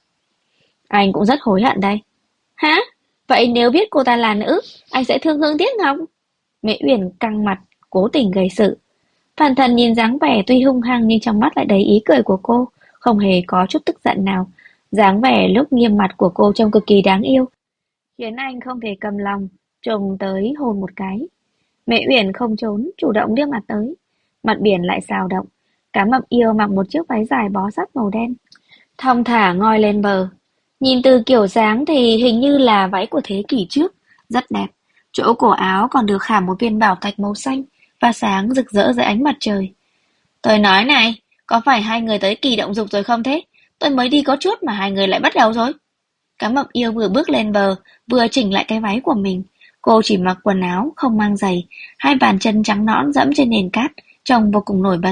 S1: Anh cũng rất hối hận đây. Hả? Vậy nếu biết cô ta là nữ, anh sẽ thương Hương Tiếc Ngọc? Mẹ Uyển căng mặt, cố tình gây sự. Phản Thần nhìn dáng vẻ tuy hung hăng nhưng trong mắt lại đầy ý cười của cô, không hề có chút tức giận nào. Dáng vẻ lúc nghiêm mặt của cô trông cực kỳ đáng yêu, khiến anh không thể cầm lòng, trùng tới hôn một cái. Mẹ Uyển không trốn, chủ động đưa mặt tới. Mặt biển lại xào động. Cá mập yêu mặc một chiếc váy dài bó sát màu đen, thong thả ngoi lên bờ. Nhìn từ kiểu dáng thì hình như là váy của thế kỷ trước, rất đẹp. Chỗ cổ áo còn được khảm một viên bảo thạch màu xanh và sáng rực rỡ dưới ánh mặt trời. Tôi nói này, có phải hai người tới kỳ động dục rồi không thế? Tôi mới đi có chút mà hai người lại bắt đầu rồi. Cá mập yêu vừa bước lên bờ, vừa chỉnh lại cái váy của mình. Cô chỉ mặc quần áo, không mang giày, hai bàn chân trắng nõn dẫm trên nền cát, trông vô cùng nổi bật.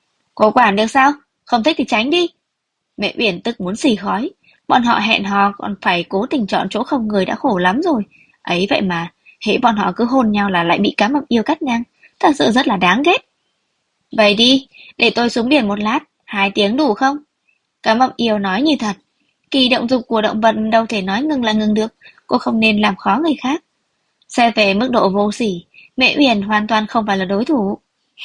S1: Cô quản được sao? Không thích thì tránh đi. Mẹ Uyển tức muốn xì khói. Bọn họ hẹn hò còn phải cố tình chọn chỗ không người đã khổ lắm rồi. Ấy vậy mà, hễ bọn họ cứ hôn nhau là lại bị cá mập yêu cắt ngang. Thật sự rất là đáng ghét. Vậy đi, để tôi xuống biển một lát, 2 tiếng đủ không? Cá mập yêu nói như thật. Kỳ động dục của động vật đâu thể nói ngừng là ngừng được. Cô không nên làm khó người khác. Xét về mức độ vô sỉ, Mẹ Uyển hoàn toàn không phải là đối thủ.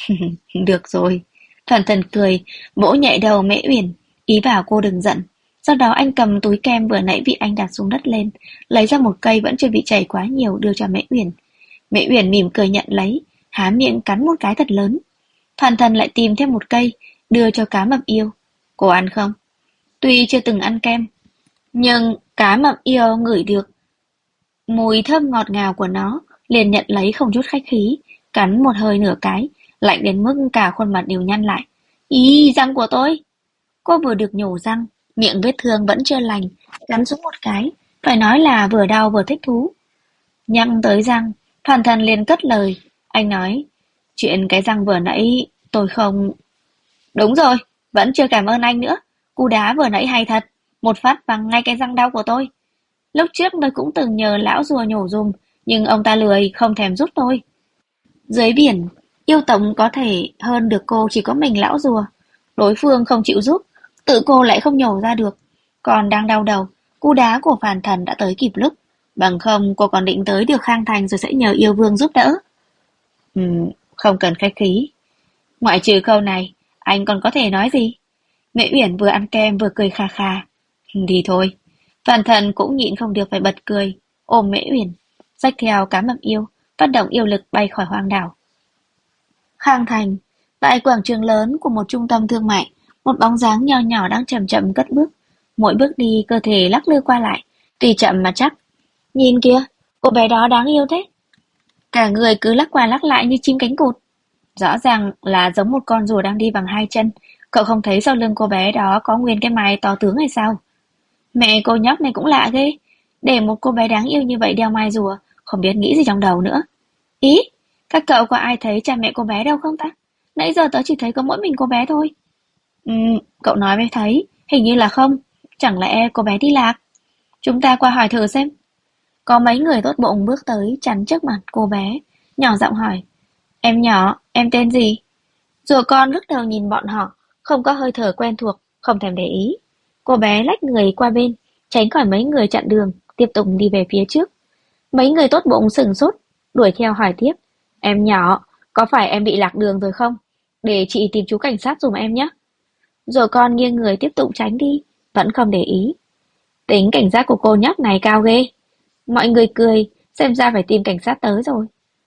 S1: Được rồi. Phản Thần cười, vỗ nhẹ đầu Mễ Uyển, ý bảo cô đừng giận. Sau đó anh cầm túi kem vừa nãy bị anh đặt xuống đất lên, lấy ra một cây vẫn chưa bị chảy quá nhiều đưa cho Mễ Uyển. Mễ Uyển mỉm cười nhận lấy, há miệng cắn một cái thật lớn. Phản Thần lại tìm thêm một cây, đưa cho cá mập yêu. Cô ăn không? Tuy chưa từng ăn kem, nhưng cá mập yêu ngửi được mùi thơm ngọt ngào của nó, liền nhận lấy không chút khách khí, cắn một hơi nửa cái, lạnh đến mức cả khuôn mặt đều nhăn lại. Ý, răng của tôi! Cô vừa được nhổ răng, miệng vết thương vẫn chưa lành, cắn xuống một cái, phải nói là vừa đau vừa thích thú. Nhắc tới răng, Phản Thần liền cất lời. Anh nói, chuyện cái răng vừa nãy tôi không... Đúng rồi, vẫn chưa cảm ơn anh nữa. Cú đá vừa nãy hay thật, một phát văng ngay cái răng đau của tôi. Lúc trước tôi cũng từng nhờ lão rùa nhổ dùm, nhưng ông ta lười không thèm giúp tôi. Dưới biển, yêu tổng có thể hơn được cô chỉ có mình lão rùa. Đối phương không chịu giúp, tự cô lại không nhổ ra được. Còn đang đau đầu, cú đá của Phản Thần đã tới kịp lúc. Bằng không cô còn định tới được Khang Thành rồi sẽ nhờ yêu vương giúp đỡ. Không cần khách khí. Ngoại trừ câu này, anh còn có thể nói gì? Mẹ Uyển vừa ăn kem vừa cười khà khà. Đi thôi. Phản Thần cũng nhịn không được phải bật cười, ôm Mễ Uyển, xách theo cá mập yêu, phát động yêu lực bay khỏi hoang đảo. Khang Thành, tại quảng trường lớn của một trung tâm thương mại, một bóng dáng nho nhỏ đang chậm chậm cất bước. Mỗi bước đi cơ thể lắc lư qua lại, tuy chậm mà chắc. Nhìn kìa, cô bé đó đáng yêu thế. Cả người cứ lắc qua lắc lại như chim cánh cụt. Rõ ràng là giống một con rùa đang đi bằng 2 chân. Cậu không thấy sau lưng cô bé đó có nguyên cái mái to tướng hay sao? Mẹ cô nhóc này cũng lạ ghê. Để một cô bé đáng yêu như vậy đeo mai rùa, không biết nghĩ gì trong đầu nữa. Ý, các cậu có ai thấy cha mẹ cô bé đâu không ta? Nãy giờ tớ chỉ thấy có mỗi mình cô bé thôi. Cậu nói mới thấy, hình như là không. Chẳng lẽ cô bé đi lạc? Chúng ta qua hỏi thử xem. Có mấy người tốt bụng bước tới chắn trước mặt cô bé, nhỏ giọng hỏi. Em nhỏ, em tên gì? Rùa con lắc đầu nhìn bọn họ, không có hơi thở quen thuộc, không thèm để ý. Cô bé lách người qua bên, tránh khỏi mấy người chặn đường, tiếp tục đi về phía trước. Mấy người tốt bụng sửng sốt, đuổi theo hỏi tiếp. Em nhỏ, có phải em bị lạc đường rồi không? Để chị tìm chú cảnh sát giùm em nhé. Rồi con nghiêng người tiếp tục tránh đi, vẫn không để ý. Tính cảnh giác của cô nhóc này cao ghê. Mọi người cười, xem ra phải tìm cảnh sát tới rồi.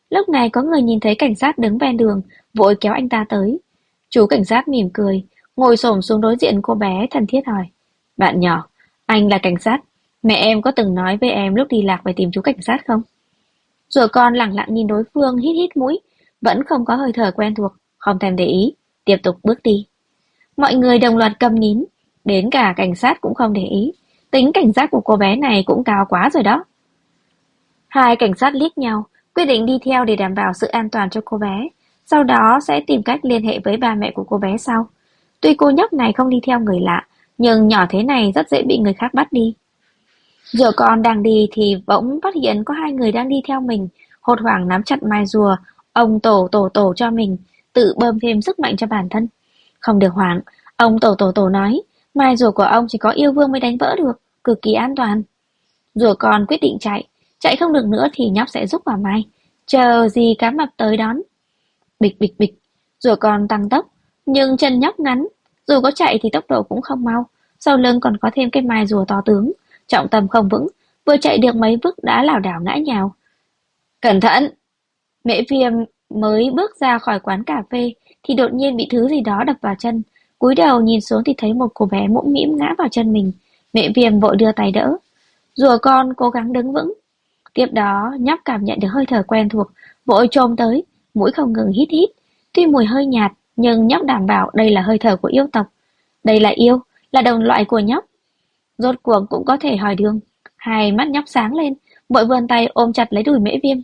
S1: Lúc này có người nhìn thấy cảnh sát đứng ven đường, vội kéo anh ta tới. Chú cảnh sát mỉm cười, ngồi xổm xuống đối diện cô bé thân thiết hỏi. Bạn nhỏ, anh là cảnh sát. Mẹ em có từng nói với em lúc đi lạc phải tìm chú cảnh sát không? Rồi con lẳng lặng nhìn đối phương hít hít mũi, vẫn không có hơi thở quen thuộc, không thèm để ý, tiếp tục bước đi. Mọi người đồng loạt câm nín, đến cả cảnh sát cũng không để ý. Tính cảnh giác của cô bé này cũng cao quá rồi đó. Hai cảnh sát liếc nhau, quyết định đi theo để đảm bảo sự an toàn cho cô bé. Sau đó sẽ tìm cách liên hệ với ba mẹ của cô bé sau. Tuy cô nhóc này không đi theo người lạ, nhưng nhỏ thế này rất dễ bị người khác bắt đi. Giờ con đang đi thì bỗng phát hiện có hai người đang đi theo mình, hốt hoảng nắm chặt mai rùa, ông tổ cho mình, tự bơm thêm sức mạnh cho bản thân. Không được hoảng, ông tổ nói, mai rùa của ông chỉ có yêu vương mới đánh vỡ được, cực kỳ an toàn. Rùa con quyết định chạy không được nữa thì nhóc sẽ rúc vào mai. Chờ gì cá mập tới đón. Bịch bịch bịch, rùa con tăng tốc, nhưng chân nhóc ngắn, dù có chạy thì tốc độ cũng không mau. Sau lưng còn có thêm cái mai rùa to tướng, trọng tâm không vững, vừa chạy được mấy bước đã lảo đảo ngã nhào. Cẩn thận! Mễ Viêm mới bước ra khỏi quán cà phê thì đột nhiên bị thứ gì đó đập vào chân. Cúi đầu nhìn xuống thì thấy một cô bé mũm mĩm ngã vào chân mình. Mễ Viêm vội đưa tay đỡ. Rùa con cố gắng đứng vững. Tiếp đó, nhóc cảm nhận được hơi thở quen thuộc, vội chồm tới, mũi không ngừng hít hít. Tuy mùi hơi nhạt, nhưng nhóc đảm bảo đây là hơi thở của yêu tộc. Đây là yêu, là đồng loại của nhóc. Rốt cuộc cũng có thể hỏi đường. Hai mắt nhóc sáng lên, vội vươn tay ôm chặt lấy đùi Mễ Viêm.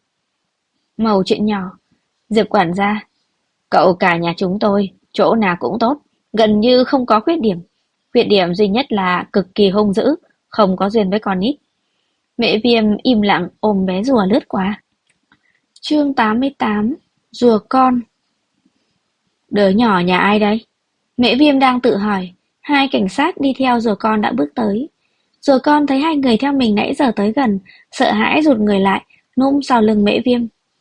S1: Mẩu chuyện nhỏ. Diệp quản gia, cậu cả nhà chúng tôi, chỗ nào cũng tốt, gần như không có khuyết điểm. Khuyết điểm duy nhất là cực kỳ hung dữ, không có duyên với con nít. Mễ Viêm im lặng ôm bé rùa lướt qua. Chương 88. Rùa con. Đứa nhỏ nhà ai đây? Mễ Viêm đang tự hỏi. Hai cảnh sát đi theo rùa con đã bước tới. Rùa con thấy hai người theo mình nãy giờ tới gần, sợ hãi rụt người lại, núm sau lưng Mễ Viêm.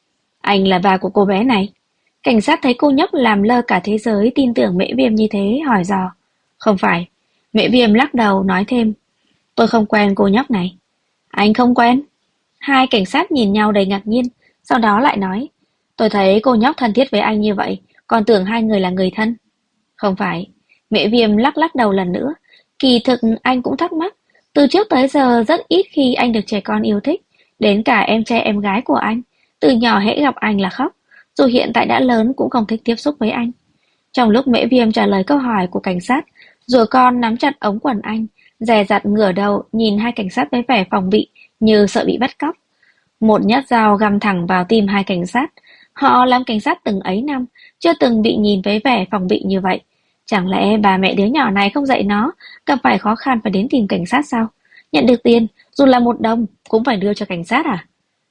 S1: Anh là bà của cô bé này. Cảnh sát thấy cô nhóc làm lơ cả thế giới tin tưởng Mễ Viêm như thế, hỏi dò. Không phải. Mễ Viêm lắc đầu nói thêm. Tôi không quen cô nhóc này. Anh không quen? Hai cảnh sát nhìn nhau đầy ngạc nhiên, sau đó lại nói. Tôi thấy cô nhóc thân thiết với anh như vậy, còn tưởng hai người là người thân. Không phải. Mễ Viêm lắc lắc đầu lần nữa. Kỳ thực anh cũng thắc mắc. Từ trước tới giờ rất ít khi anh được trẻ con yêu thích. Đến cả em trai em gái của anh. Từ nhỏ hễ gặp anh là khóc. Dù hiện tại đã lớn cũng không thích tiếp xúc với anh. Trong lúc Mễ Viêm trả lời câu hỏi của cảnh sát, rùa con nắm chặt ống quần anh, dè dặt ngửa đầu nhìn hai cảnh sát với vẻ phòng bị, như sợ bị bắt cóc. Một nhát dao găm thẳng vào tim hai cảnh sát. Họ làm cảnh sát từng ấy năm, chưa từng bị nhìn với vẻ phòng bị như vậy. Chẳng lẽ bà mẹ đứa nhỏ này không dạy nó, gặp phải khó khăn phải đến tìm cảnh sát sao? Nhận được tiền, dù là 1 đồng, cũng phải đưa cho cảnh sát à?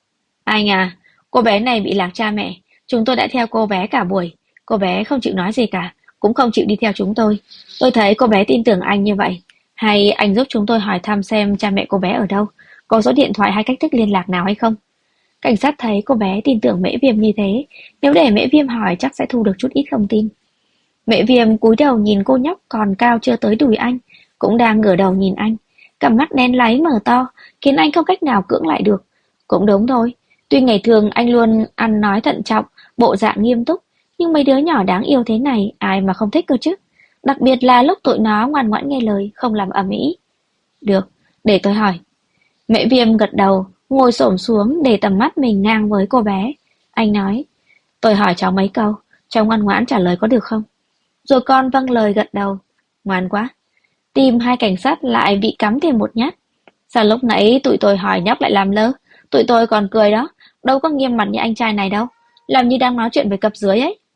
S1: Anh à, cô bé này bị lạc cha mẹ. Chúng tôi đã theo cô bé cả buổi. Cô bé không chịu nói gì cả, cũng không chịu đi theo chúng tôi. Tôi thấy cô bé tin tưởng anh như vậy. Hay anh giúp chúng tôi hỏi thăm xem cha mẹ cô bé ở đâu, có số điện thoại hay cách thức liên lạc nào hay không? Cảnh sát thấy cô bé tin tưởng Mễ Viêm như thế, nếu để Mễ Viêm hỏi chắc sẽ thu được chút ít thông tin. Mễ Viêm cúi đầu nhìn cô nhóc còn cao chưa tới đùi anh, cũng đang ngửa đầu nhìn anh. Cặp mắt đen láy mở to, khiến anh không cách nào cưỡng lại được. Cũng đúng thôi, tuy ngày thường anh luôn ăn nói thận trọng, bộ dạng nghiêm túc, nhưng mấy đứa nhỏ đáng yêu thế này ai mà không thích cơ chứ. Đặc biệt là lúc tụi nó ngoan ngoãn nghe lời, không làm ầm ĩ. Được, để tôi hỏi. Mễ Viêm gật đầu, ngồi xổm xuống để tầm mắt mình ngang với cô bé. Anh nói, tôi hỏi cháu mấy câu, cháu ngoan ngoãn trả lời có được không? Rồi con vâng lời gật đầu. Ngoan quá. Tim hai cảnh sát lại bị cắm thêm một nhát. Sao lúc nãy tụi tôi hỏi nhóc lại làm lơ? Tụi tôi còn cười đó, đâu có nghiêm mặt như anh trai này đâu. Làm như đang nói chuyện với cấp dưới ấy.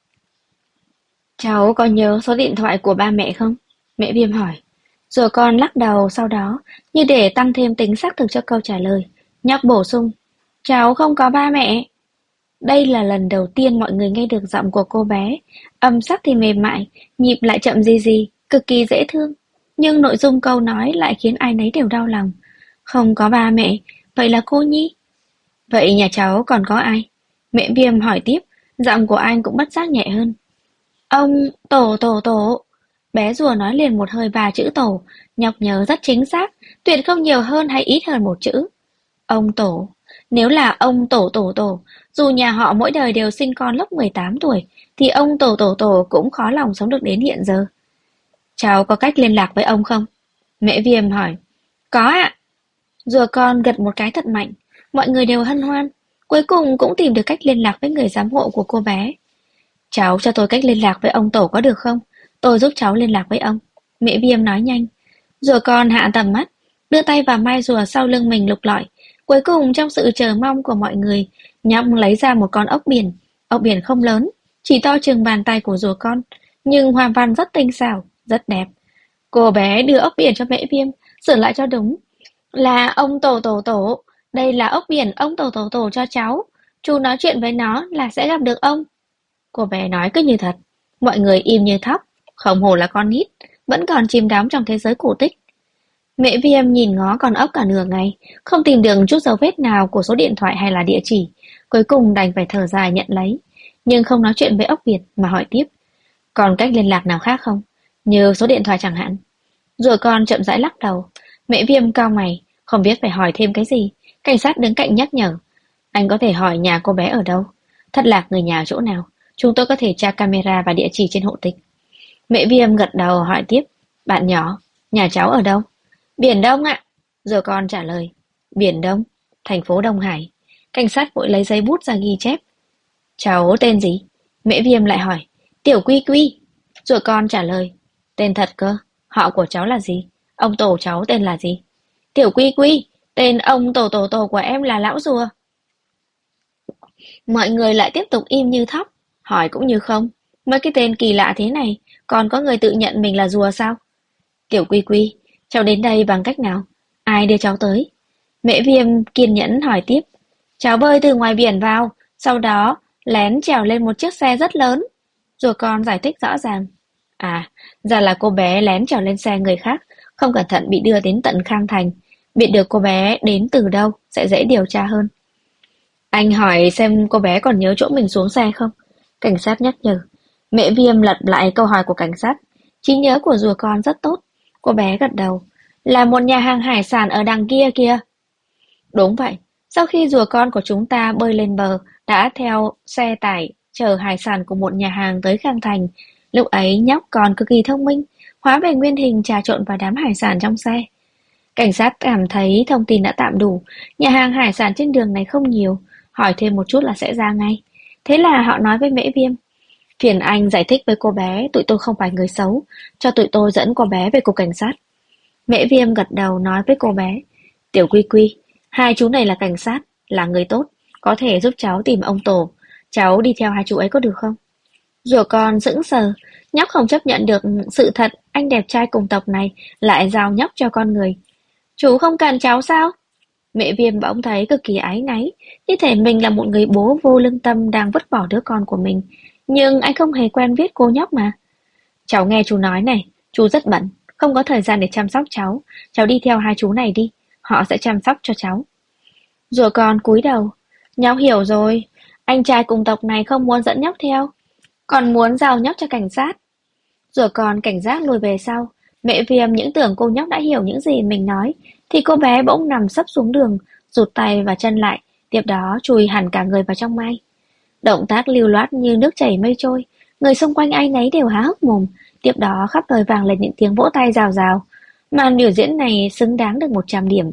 S1: Cháu có nhớ số điện thoại của ba mẹ không? Mẹ Viêm hỏi. Rồi con lắc đầu sau đó, như để tăng thêm tính xác thực cho câu trả lời. Nhóc bổ sung. Cháu không có ba mẹ. Đây là lần đầu tiên mọi người nghe được giọng của cô bé. Âm sắc thì mềm mại, nhịp lại chậm gì gì, cực kỳ dễ thương. Nhưng nội dung câu nói lại khiến ai nấy đều đau lòng. Không có ba mẹ, vậy là cô Nhi. Vậy nhà cháu còn có ai? Mẹ Viêm hỏi tiếp, giọng của anh cũng bất giác nhẹ hơn. Ông, tổ. Bé rùa nói liền một hơi 3 chữ tổ, nhọc nhớ rất chính xác, tuyệt không nhiều hơn hay ít hơn một chữ. Ông tổ. Nếu là ông tổ, dù nhà họ mỗi đời đều sinh con lúc 18 tuổi, thì ông tổ cũng khó lòng sống được đến hiện giờ. Cháu có cách liên lạc với ông không? Mẹ Viêm hỏi. Có ạ. Rùa con gật một cái thật mạnh. Mọi người đều hân hoan. Cuối cùng cũng tìm được cách liên lạc với người giám hộ của cô bé. Cháu cho tôi cách liên lạc với ông tổ có được không? Tôi giúp cháu liên lạc với ông. Mẹ Viêm nói nhanh. Rùa con hạ tầm mắt, đưa tay vào mai rùa sau lưng mình lục lọi. Cuối cùng trong sự chờ mong của mọi người, nhóc lấy ra một con ốc biển. Ốc biển không lớn, chỉ to chừng bàn tay của rùa con, nhưng hoa văn rất tinh xảo, rất đẹp. Cô bé đưa ốc biển cho Mễ Viêm, sửa lại cho đúng. Là ông tổ, đây là ốc biển ông tổ cho cháu. Chú nói chuyện với nó là sẽ gặp được ông. Cô bé nói cứ như thật. Mọi người im như thóc, không hổ là con nít, vẫn còn chìm đắm trong thế giới cổ tích. Mẹ Viêm nhìn ngó con ốc cả nửa ngày, không tìm được chút dấu vết nào của số điện thoại hay là địa chỉ. Cuối cùng đành phải thở dài nhận lấy, nhưng không nói chuyện với ốc Việt mà hỏi tiếp. Còn cách liên lạc nào khác không? Như số điện thoại chẳng hạn. Rồi con chậm rãi lắc đầu. Mẹ Viêm cau mày, không biết phải hỏi thêm cái gì. Cảnh sát đứng cạnh nhắc nhở. Anh có thể hỏi nhà cô bé ở đâu, thất lạc người nhà ở chỗ nào. Chúng tôi có thể tra camera và địa chỉ trên hộ tịch. Mẹ Viêm gật đầu hỏi tiếp. Bạn nhỏ, nhà cháu ở đâu? Biển Đông ạ. Rồi con trả lời. Biển Đông, thành phố Đông Hải. Cảnh sát vội lấy giấy bút ra ghi chép. Cháu tên gì? Mẹ Viêm lại hỏi. Tiểu Quy Quy. Rồi con trả lời. Tên thật cơ, họ của cháu là gì? Ông tổ cháu tên là gì? Tiểu Quy Quy, tên ông tổ của em là Lão Rùa. Mọi người lại tiếp tục im như thóc, hỏi cũng như không. Mấy cái tên kỳ lạ thế này, còn có người tự nhận mình là rùa sao? Tiểu Quy Quy, cháu đến đây bằng cách nào? Ai đưa cháu tới? Mẹ Viêm kiên nhẫn hỏi tiếp. Cháu bơi từ ngoài biển vào, sau đó lén trèo lên một chiếc xe rất lớn. Rùa con giải thích rõ ràng. À, ra là cô bé lén trèo lên xe người khác, không cẩn thận bị đưa đến tận Khang Thành. Biết được cô bé đến từ đâu sẽ dễ điều tra hơn. Anh hỏi xem cô bé còn nhớ chỗ mình xuống xe không? Cảnh sát nhắc nhở. Mẹ Viêm lật lại câu hỏi của cảnh sát. Trí nhớ của rùa con rất tốt. Cô bé gật đầu. Là một nhà hàng hải sản ở đằng kia kìa. Đúng vậy. Sau khi rùa con của chúng ta bơi lên bờ, đã theo xe tải chở hải sản của một nhà hàng tới Khang Thành. Lúc ấy nhóc còn cực kỳ thông minh, hóa về nguyên hình trà trộn vào đám hải sản trong xe. Cảnh sát cảm thấy thông tin đã tạm đủ, nhà hàng hải sản trên đường này không nhiều, hỏi thêm một chút là sẽ ra ngay. Thế là họ nói với Mễ Viêm, phiền anh giải thích với cô bé, tụi tôi không phải người xấu, cho tụi tôi dẫn cô bé về cục cảnh sát. Mễ Viêm gật đầu nói với cô bé, Tiểu Quy Quy, hai chú này là cảnh sát, là người tốt, có thể giúp cháu tìm ông Tổ, cháu đi theo hai chú ấy có được không? Rùa con sững sờ, nhóc không chấp nhận được sự thật anh đẹp trai cùng tộc này lại giao nhóc cho con người. Chú không cần cháu sao? Mẹ Viêm bỗng thấy cực kỳ áy náy, như thể mình là một người bố vô lương tâm đang vứt bỏ đứa con của mình. Nhưng anh không hề quen biết cô nhóc mà. Cháu nghe chú nói này, chú rất bận, không có thời gian để chăm sóc cháu. Cháu đi theo hai chú này đi, họ sẽ chăm sóc cho cháu. Rùa con cúi đầu, nhóc hiểu rồi, anh trai cùng tộc này không muốn dẫn nhóc theo, còn muốn giao nhóc cho cảnh sát. Rùa con cảnh giác lùi về sau. Mẹ Viêm những tưởng cô nhóc đã hiểu những gì mình nói, thì cô bé bỗng nằm sấp xuống đường, rụt tay và chân lại, tiếp đó chùi hẳn cả người vào trong mai. Động tác lưu loát như nước chảy mây trôi, người xung quanh ai nấy đều há hốc mồm, tiếp đó khắp nơi vang lên những tiếng vỗ tay rào rào. Màn biểu diễn này xứng đáng được 100 điểm.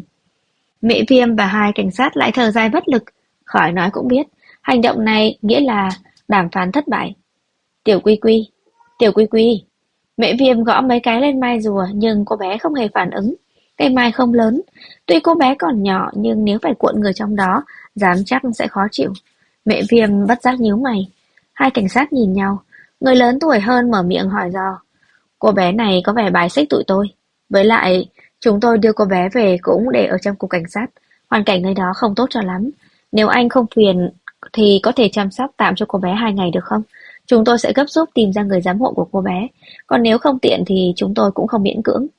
S1: Mẹ Viêm và hai cảnh sát lại thở dài bất lực, khỏi nói cũng biết, hành động này nghĩa là đàm phán thất bại. Tiểu Quy Quy, Tiểu Quy Quy. Mẹ Viêm gõ mấy cái lên mai rùa nhưng cô bé không hề phản ứng. Cây mai không lớn, tuy cô bé còn nhỏ nhưng nếu phải cuộn người trong đó, dám chắc sẽ khó chịu. Mẹ Viêm bất giác nhíu mày. Hai cảnh sát nhìn nhau, người lớn tuổi hơn mở miệng hỏi dò. Cô bé này có vẻ bài xích tụi tôi. Với lại, chúng tôi đưa cô bé về cũng để ở trong cục cảnh sát. Hoàn cảnh nơi đó không tốt cho lắm. Nếu anh không phiền thì có thể chăm sóc tạm cho cô bé 2 ngày được không? Chúng tôi sẽ gấp rút tìm ra người giám hộ của cô bé. Còn nếu không tiện thì chúng tôi cũng không miễn cưỡng.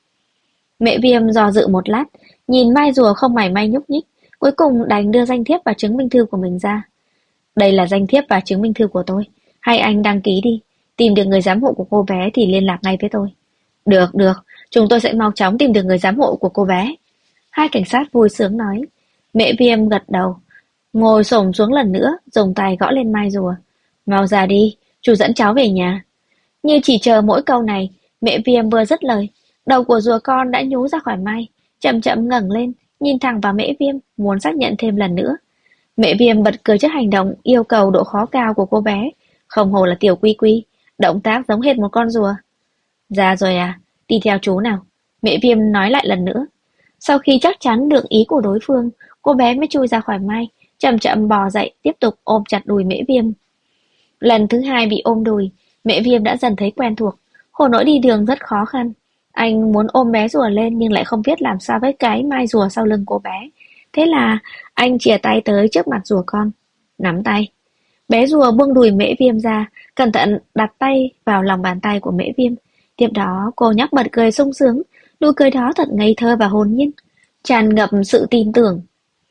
S1: Mẹ Viêm do dự một lát, nhìn mai rùa không mảy may nhúc nhích, cuối cùng đành đưa danh thiếp và chứng minh thư của mình ra. Đây là danh thiếp và chứng minh thư của tôi. Hai anh đăng ký đi. Tìm được người giám hộ của cô bé thì liên lạc ngay với tôi. Được, chúng tôi sẽ mau chóng tìm được người giám hộ của cô bé. Hai cảnh sát vui sướng nói. Mẹ Viêm gật đầu. Ngồi xổm xuống lần nữa, dùng tay gõ lên mai rùa. Mau ra đi, chú dẫn cháu về nhà. Như chỉ chờ mỗi câu này, mẹ Viêm vừa dứt lời, đầu của rùa con đã nhú ra khỏi mai, chậm chậm ngẩng lên, nhìn thẳng vào mẹ Viêm, muốn xác nhận thêm lần nữa. Mẹ Viêm bật cười trước hành động yêu cầu độ khó cao của cô bé, không hồ là tiểu quy quy, động tác giống hệt một con rùa. Ra rồi à, đi theo chú nào. Mẹ Viêm nói lại lần nữa. Sau khi chắc chắn được ý của đối phương, cô bé mới chui ra khỏi mai, chậm chậm bò dậy, tiếp tục ôm chặt đùi mẹ Viêm. Lần thứ hai bị ôm đùi, mẹ Viêm đã dần thấy quen thuộc, khổ nỗi đi đường rất khó khăn. Anh muốn ôm bé rùa lên nhưng lại không biết làm sao với cái mai rùa sau lưng cô bé. Thế là anh chìa tay tới trước mặt rùa con, nắm tay. Bé rùa buông đùi mẹ Viêm ra, cẩn thận đặt tay vào lòng bàn tay của mẹ Viêm. Tiếp đó cô nhóc bật cười sung sướng, nụ cười đó thật ngây thơ và hồn nhiên, tràn ngập sự tin tưởng.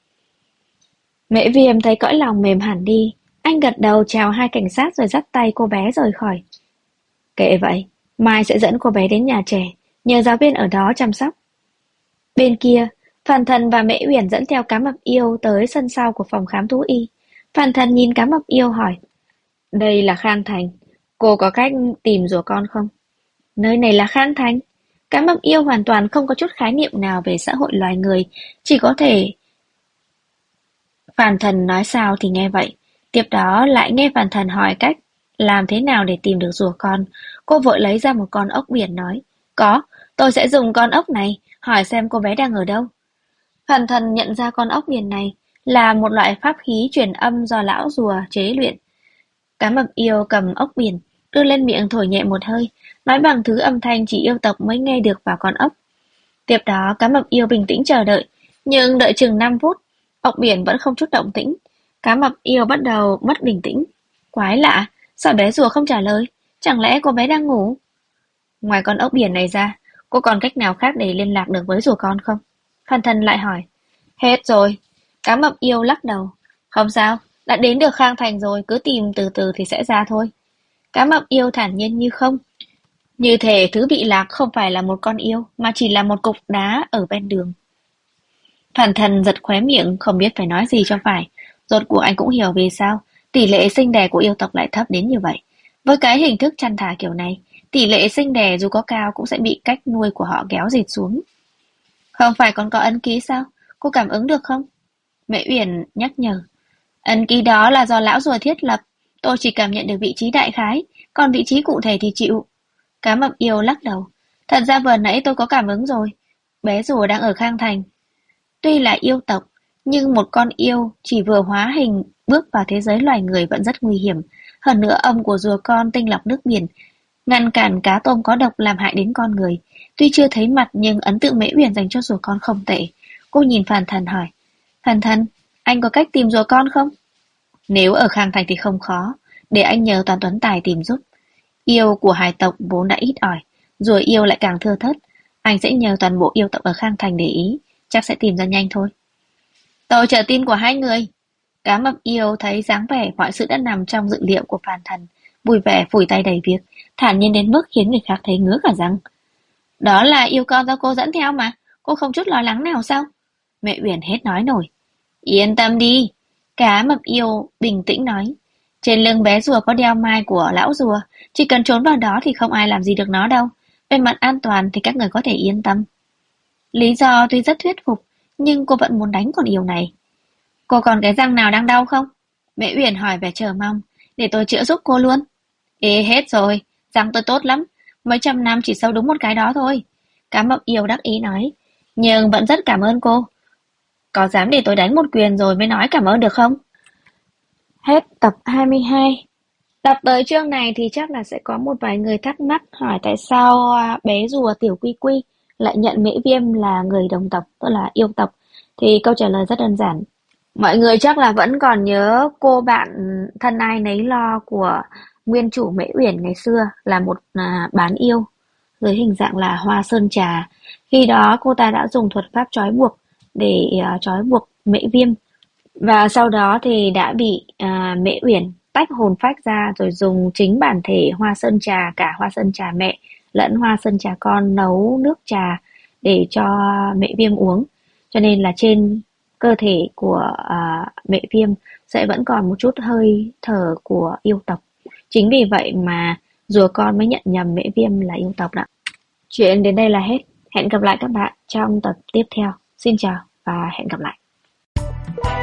S1: Mẹ Viêm thấy cõi lòng mềm hẳn đi, anh gật đầu chào hai cảnh sát rồi dắt tay cô bé rời khỏi. Kệ vậy, mai sẽ dẫn cô bé đến nhà trẻ, nhờ giáo viên ở đó chăm sóc. Bên kia, Phàn Thần và Mễ Uyển dẫn theo Cá Mập Yêu tới sân sau của phòng khám thú y. Phàn Thần nhìn Cá Mập Yêu hỏi, đây là Khang Thành, cô có cách tìm rùa con không? Nơi này là Khang Thành. Cá Mập Yêu hoàn toàn không có chút khái niệm nào về xã hội loài người, chỉ có thể... Phàn Thần nói sao thì nghe vậy. Tiếp đó lại nghe Phàn Thần hỏi cách làm thế nào để tìm được rùa con. Cô vội lấy ra một con ốc biển nói, có, tôi sẽ dùng con ốc này hỏi xem cô bé đang ở đâu. Phàn Thần nhận ra con ốc biển này là một loại pháp khí truyền âm do lão rùa chế luyện. Cá Mập Yêu cầm ốc biển, đưa lên miệng thổi nhẹ một hơi, nói bằng thứ âm thanh chỉ yêu tộc mới nghe được vào con ốc. Tiếp đó Cá Mập Yêu bình tĩnh chờ đợi, nhưng đợi chừng 5 phút, ốc biển vẫn không chút động tĩnh. Cá Mập Yêu bắt đầu mất bình tĩnh. Quái lạ, sao bé rùa không trả lời? Chẳng lẽ cô bé đang ngủ? Ngoài con ốc biển này ra, cô còn cách nào khác để liên lạc được với rùa con không? Phan Thân lại hỏi. Hết rồi. Cá Mập Yêu lắc đầu. Không sao, đã đến được Khang Thành rồi, cứ tìm từ từ thì sẽ ra thôi. Cá Mập Yêu thản nhiên như không. Như thể thứ bị lạc không phải là một con yêu, mà chỉ là một cục đá ở ven đường. Phan Thân giật khóe miệng, không biết phải nói gì cho phải. Rốt cuộc anh cũng hiểu vì sao tỷ lệ sinh đẻ của yêu tộc lại thấp đến như vậy. Với cái hình thức chăn thả kiểu này, tỷ lệ sinh đẻ dù có cao cũng sẽ bị cách nuôi của họ kéo dịt xuống. Không phải còn có ấn ký sao? Cô cảm ứng được không? Mẹ Uyển nhắc nhở. Ấn ký đó là do lão rùa thiết lập. Tôi chỉ cảm nhận được vị trí đại khái, còn vị trí cụ thể thì chịu. Cá Mập Yêu lắc đầu. Thật ra vừa nãy tôi có cảm ứng rồi. Bé rùa đang ở Khang Thành. Tuy là yêu tộc, nhưng một con yêu chỉ vừa hóa hình bước vào thế giới loài người vẫn rất nguy hiểm. Hơn nữa âm của rùa con tinh lọc nước biển, ngăn cản cá tôm có độc làm hại đến con người. Tuy chưa thấy mặt nhưng ấn tượng Mễ Uyển dành cho rùa con không tệ. Cô nhìn Phàn Thần hỏi. Phàn Thần, anh có cách tìm rùa con không? Nếu ở Khang Thành thì không khó, để anh nhờ Toàn Tuấn Tài tìm giúp. Yêu của hải tộc vốn đã ít ỏi, rùa yêu lại càng thưa thớt. Anh sẽ nhờ toàn bộ yêu tộc ở Khang Thành để ý, chắc sẽ tìm ra nhanh thôi. Tôi chờ tin của hai người. Cá Mập Yêu thấy dáng vẻ mọi sự đã nằm trong dự liệu của Phàn Thần, vui vẻ phủi tay đầy việc, thản nhiên đến mức khiến người khác thấy ngứa cả răng. Đó là yêu con do cô dẫn theo mà, cô không chút lo lắng nào sao? Mẹ Uyển hết nói nổi. Yên tâm đi, Cá Mập Yêu bình tĩnh nói. Trên lưng bé rùa có đeo mai của lão rùa, chỉ cần trốn vào đó thì không ai làm gì được nó đâu. Về mặt an toàn thì các người có thể yên tâm. Lý do tuy rất thuyết phục, nhưng cô vẫn muốn đánh con yêu này. Cô còn cái răng nào đang đau không? Mẹ Uyển hỏi vẻ chờ mong, để tôi chữa giúp cô luôn. Ê hết rồi, răng tôi tốt lắm, mấy trăm năm chỉ sâu đúng một cái đó thôi. Cá Mập Yêu đắc ý nói, nhưng vẫn rất cảm ơn cô. Có dám để tôi đánh một quyền rồi mới nói cảm ơn được không? Hết tập 22. Đọc tới chương này thì chắc là sẽ có một vài người thắc mắc hỏi tại sao bé rùa Tiểu Quy Quy lại nhận Mễ Viêm là người đồng tộc, tức là yêu tộc. Thì câu trả lời rất đơn giản. Mọi người chắc là vẫn còn nhớ cô bạn thân ai nấy lo của nguyên chủ Mễ Uyển ngày xưa là một bán yêu dưới hình dạng là Hoa Sơn Trà. Khi đó cô ta đã dùng thuật pháp trói buộc để trói buộc Mễ Viêm. Và sau đó thì đã bị Mễ Uyển tách hồn phách ra rồi dùng chính bản thể Hoa Sơn Trà, cả Hoa Sơn Trà mẹ lẫn Hoa Sơn Trà con nấu nước trà để cho Mễ Viêm uống. Cho nên là trên cơ thể của mẹ Viêm sẽ vẫn còn một chút hơi thở của yêu tộc. Chính vì vậy mà rùa con mới nhận nhầm mẹ Viêm là yêu tộc đó. Chuyện đến đây là hết. Hẹn gặp lại các bạn trong tập tiếp theo. Xin chào và hẹn gặp lại.